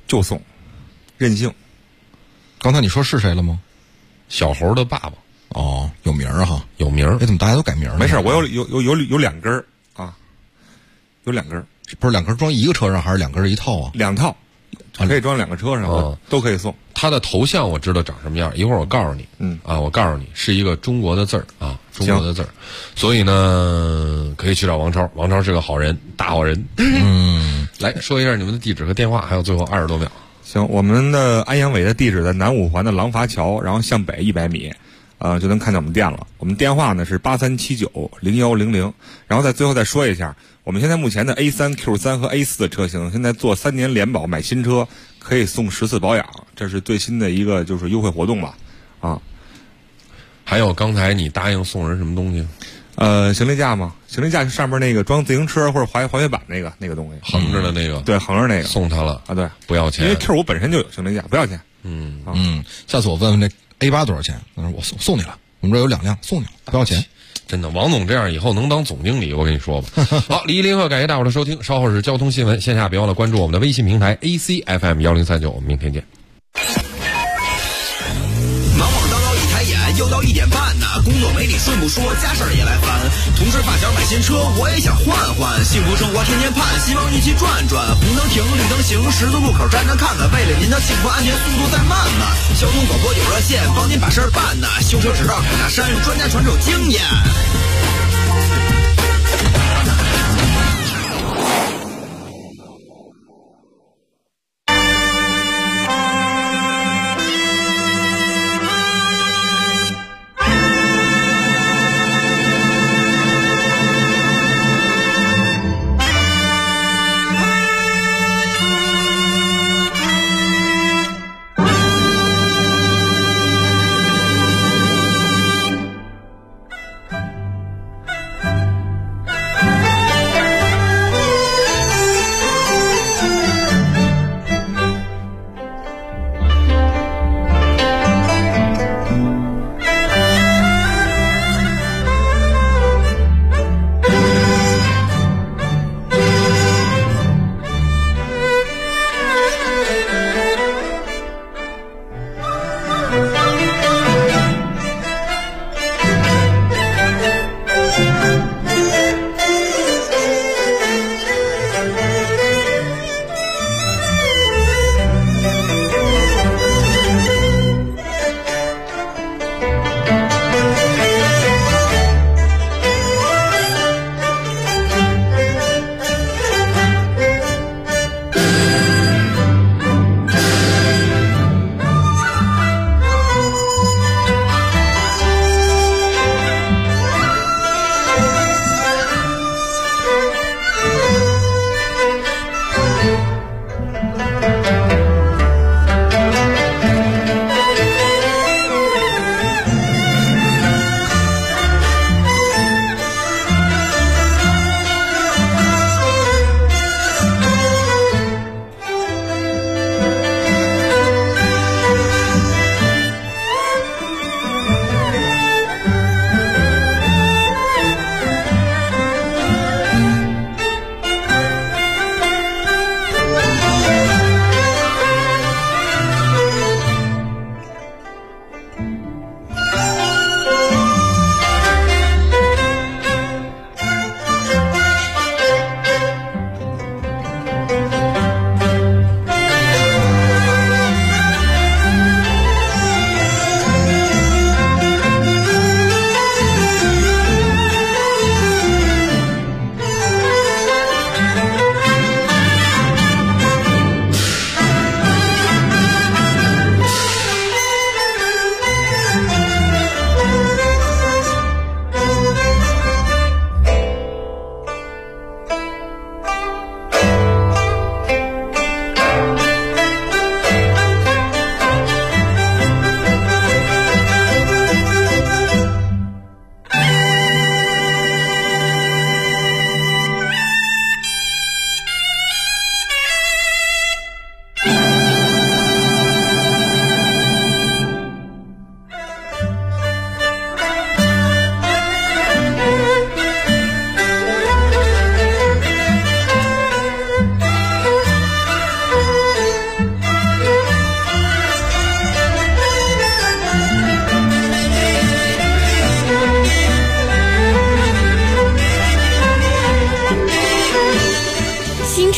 就送，任性。 刚才你说是谁了吗？ 小猴的爸爸。 哦，有名儿哈， 有名儿。 哎，怎么大家都改名儿？ 没事，我有2根啊，有2根， 不是2根装一个车上，还是2根一套啊 ？2套，可以装2个车上，都可以送。 他的头像我知道长什么样，一会儿我告诉你。我告诉你是一个中国的字儿啊，中国的字儿。所以呢，可以去找王超，王超是个好人，大好人。来说一下你们的地址和电话，还有最后20多秒。 行，我们的安阳伟的地址在南五环的廊筏桥，然后向北100米。就能看见我们店了。我们电话呢是83790100，然后最后再说一下，我们现在目前的 A3、Q3 和 A4 的车型，现在做3年联保买新车可以送10次保养，这是最新的一个就是优惠活动吧。 还有刚才你答应送人什么东西？ 行李架嘛，行李架是上面那个装自行车或者滑雪板那个东西， 横着的那个。 对，横着那个送他了啊，对， 不要钱， 因为 Q5 本身就有行李架，不要钱。 下次我问问这 A8 多少钱？他说我送你了，我们这有2辆，送你了，不要钱。 真的，王总这样以后能当总经理，我跟你说吧。好，李一林和感谢大伙的收听，稍后是交通新闻，线下别忘了关注我们的微信平台 ACFM1039，我们明天见。 又到1点半呢，工作没你顺不说，家事儿也来烦。同事发小买新车，我也想换换，幸福生活天天盼，希望一起转转。红灯停，绿灯行，十字路口站着看看，为了您的幸福安全，速度再慢慢。交通广播有热线，帮您把事儿办呢。修车只到凯大山，专家传授经验。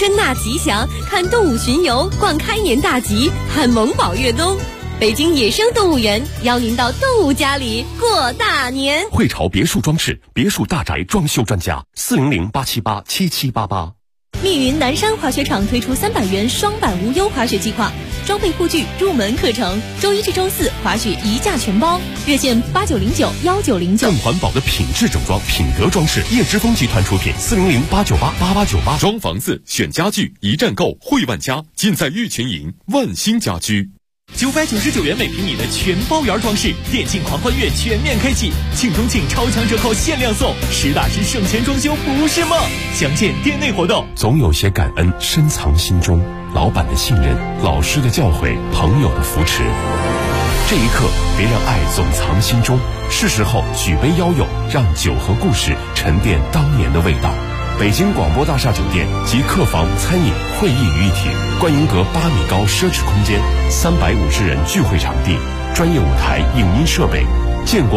天纳吉祥，看动物巡游，逛开年大吉，看萌宝越冬。北京野生动物园邀您到动物家里过大年。 汇潮别墅装饰，别墅大宅装修专家，400-878-7788。 密云南山滑雪场推出300元双板无忧滑雪计划，装备护具入门课程，周一至周四滑雪一价全包，热线8909-1909。 更环保的品质整装，品德装饰，叶之峰集团出品，400-898-8898。 装房子选家具，一站购汇万家，尽在玉群营万兴家居。 999元每平米的全包圆装饰，电竞狂欢月全面开启，庆中庆超强折扣限量送，实打实省钱装修不是梦。详见店内活动。 总有些感恩深藏心中，老板的信任，老师的教诲，朋友的扶持。这一刻，别让爱总藏心中，是时候举杯邀友，让酒和故事沉淀当年的味道。北京广播大厦酒店集客房、餐饮、会议于一体，观音阁8米高奢侈空间，350人聚会场地，专业舞台、影音设备，建国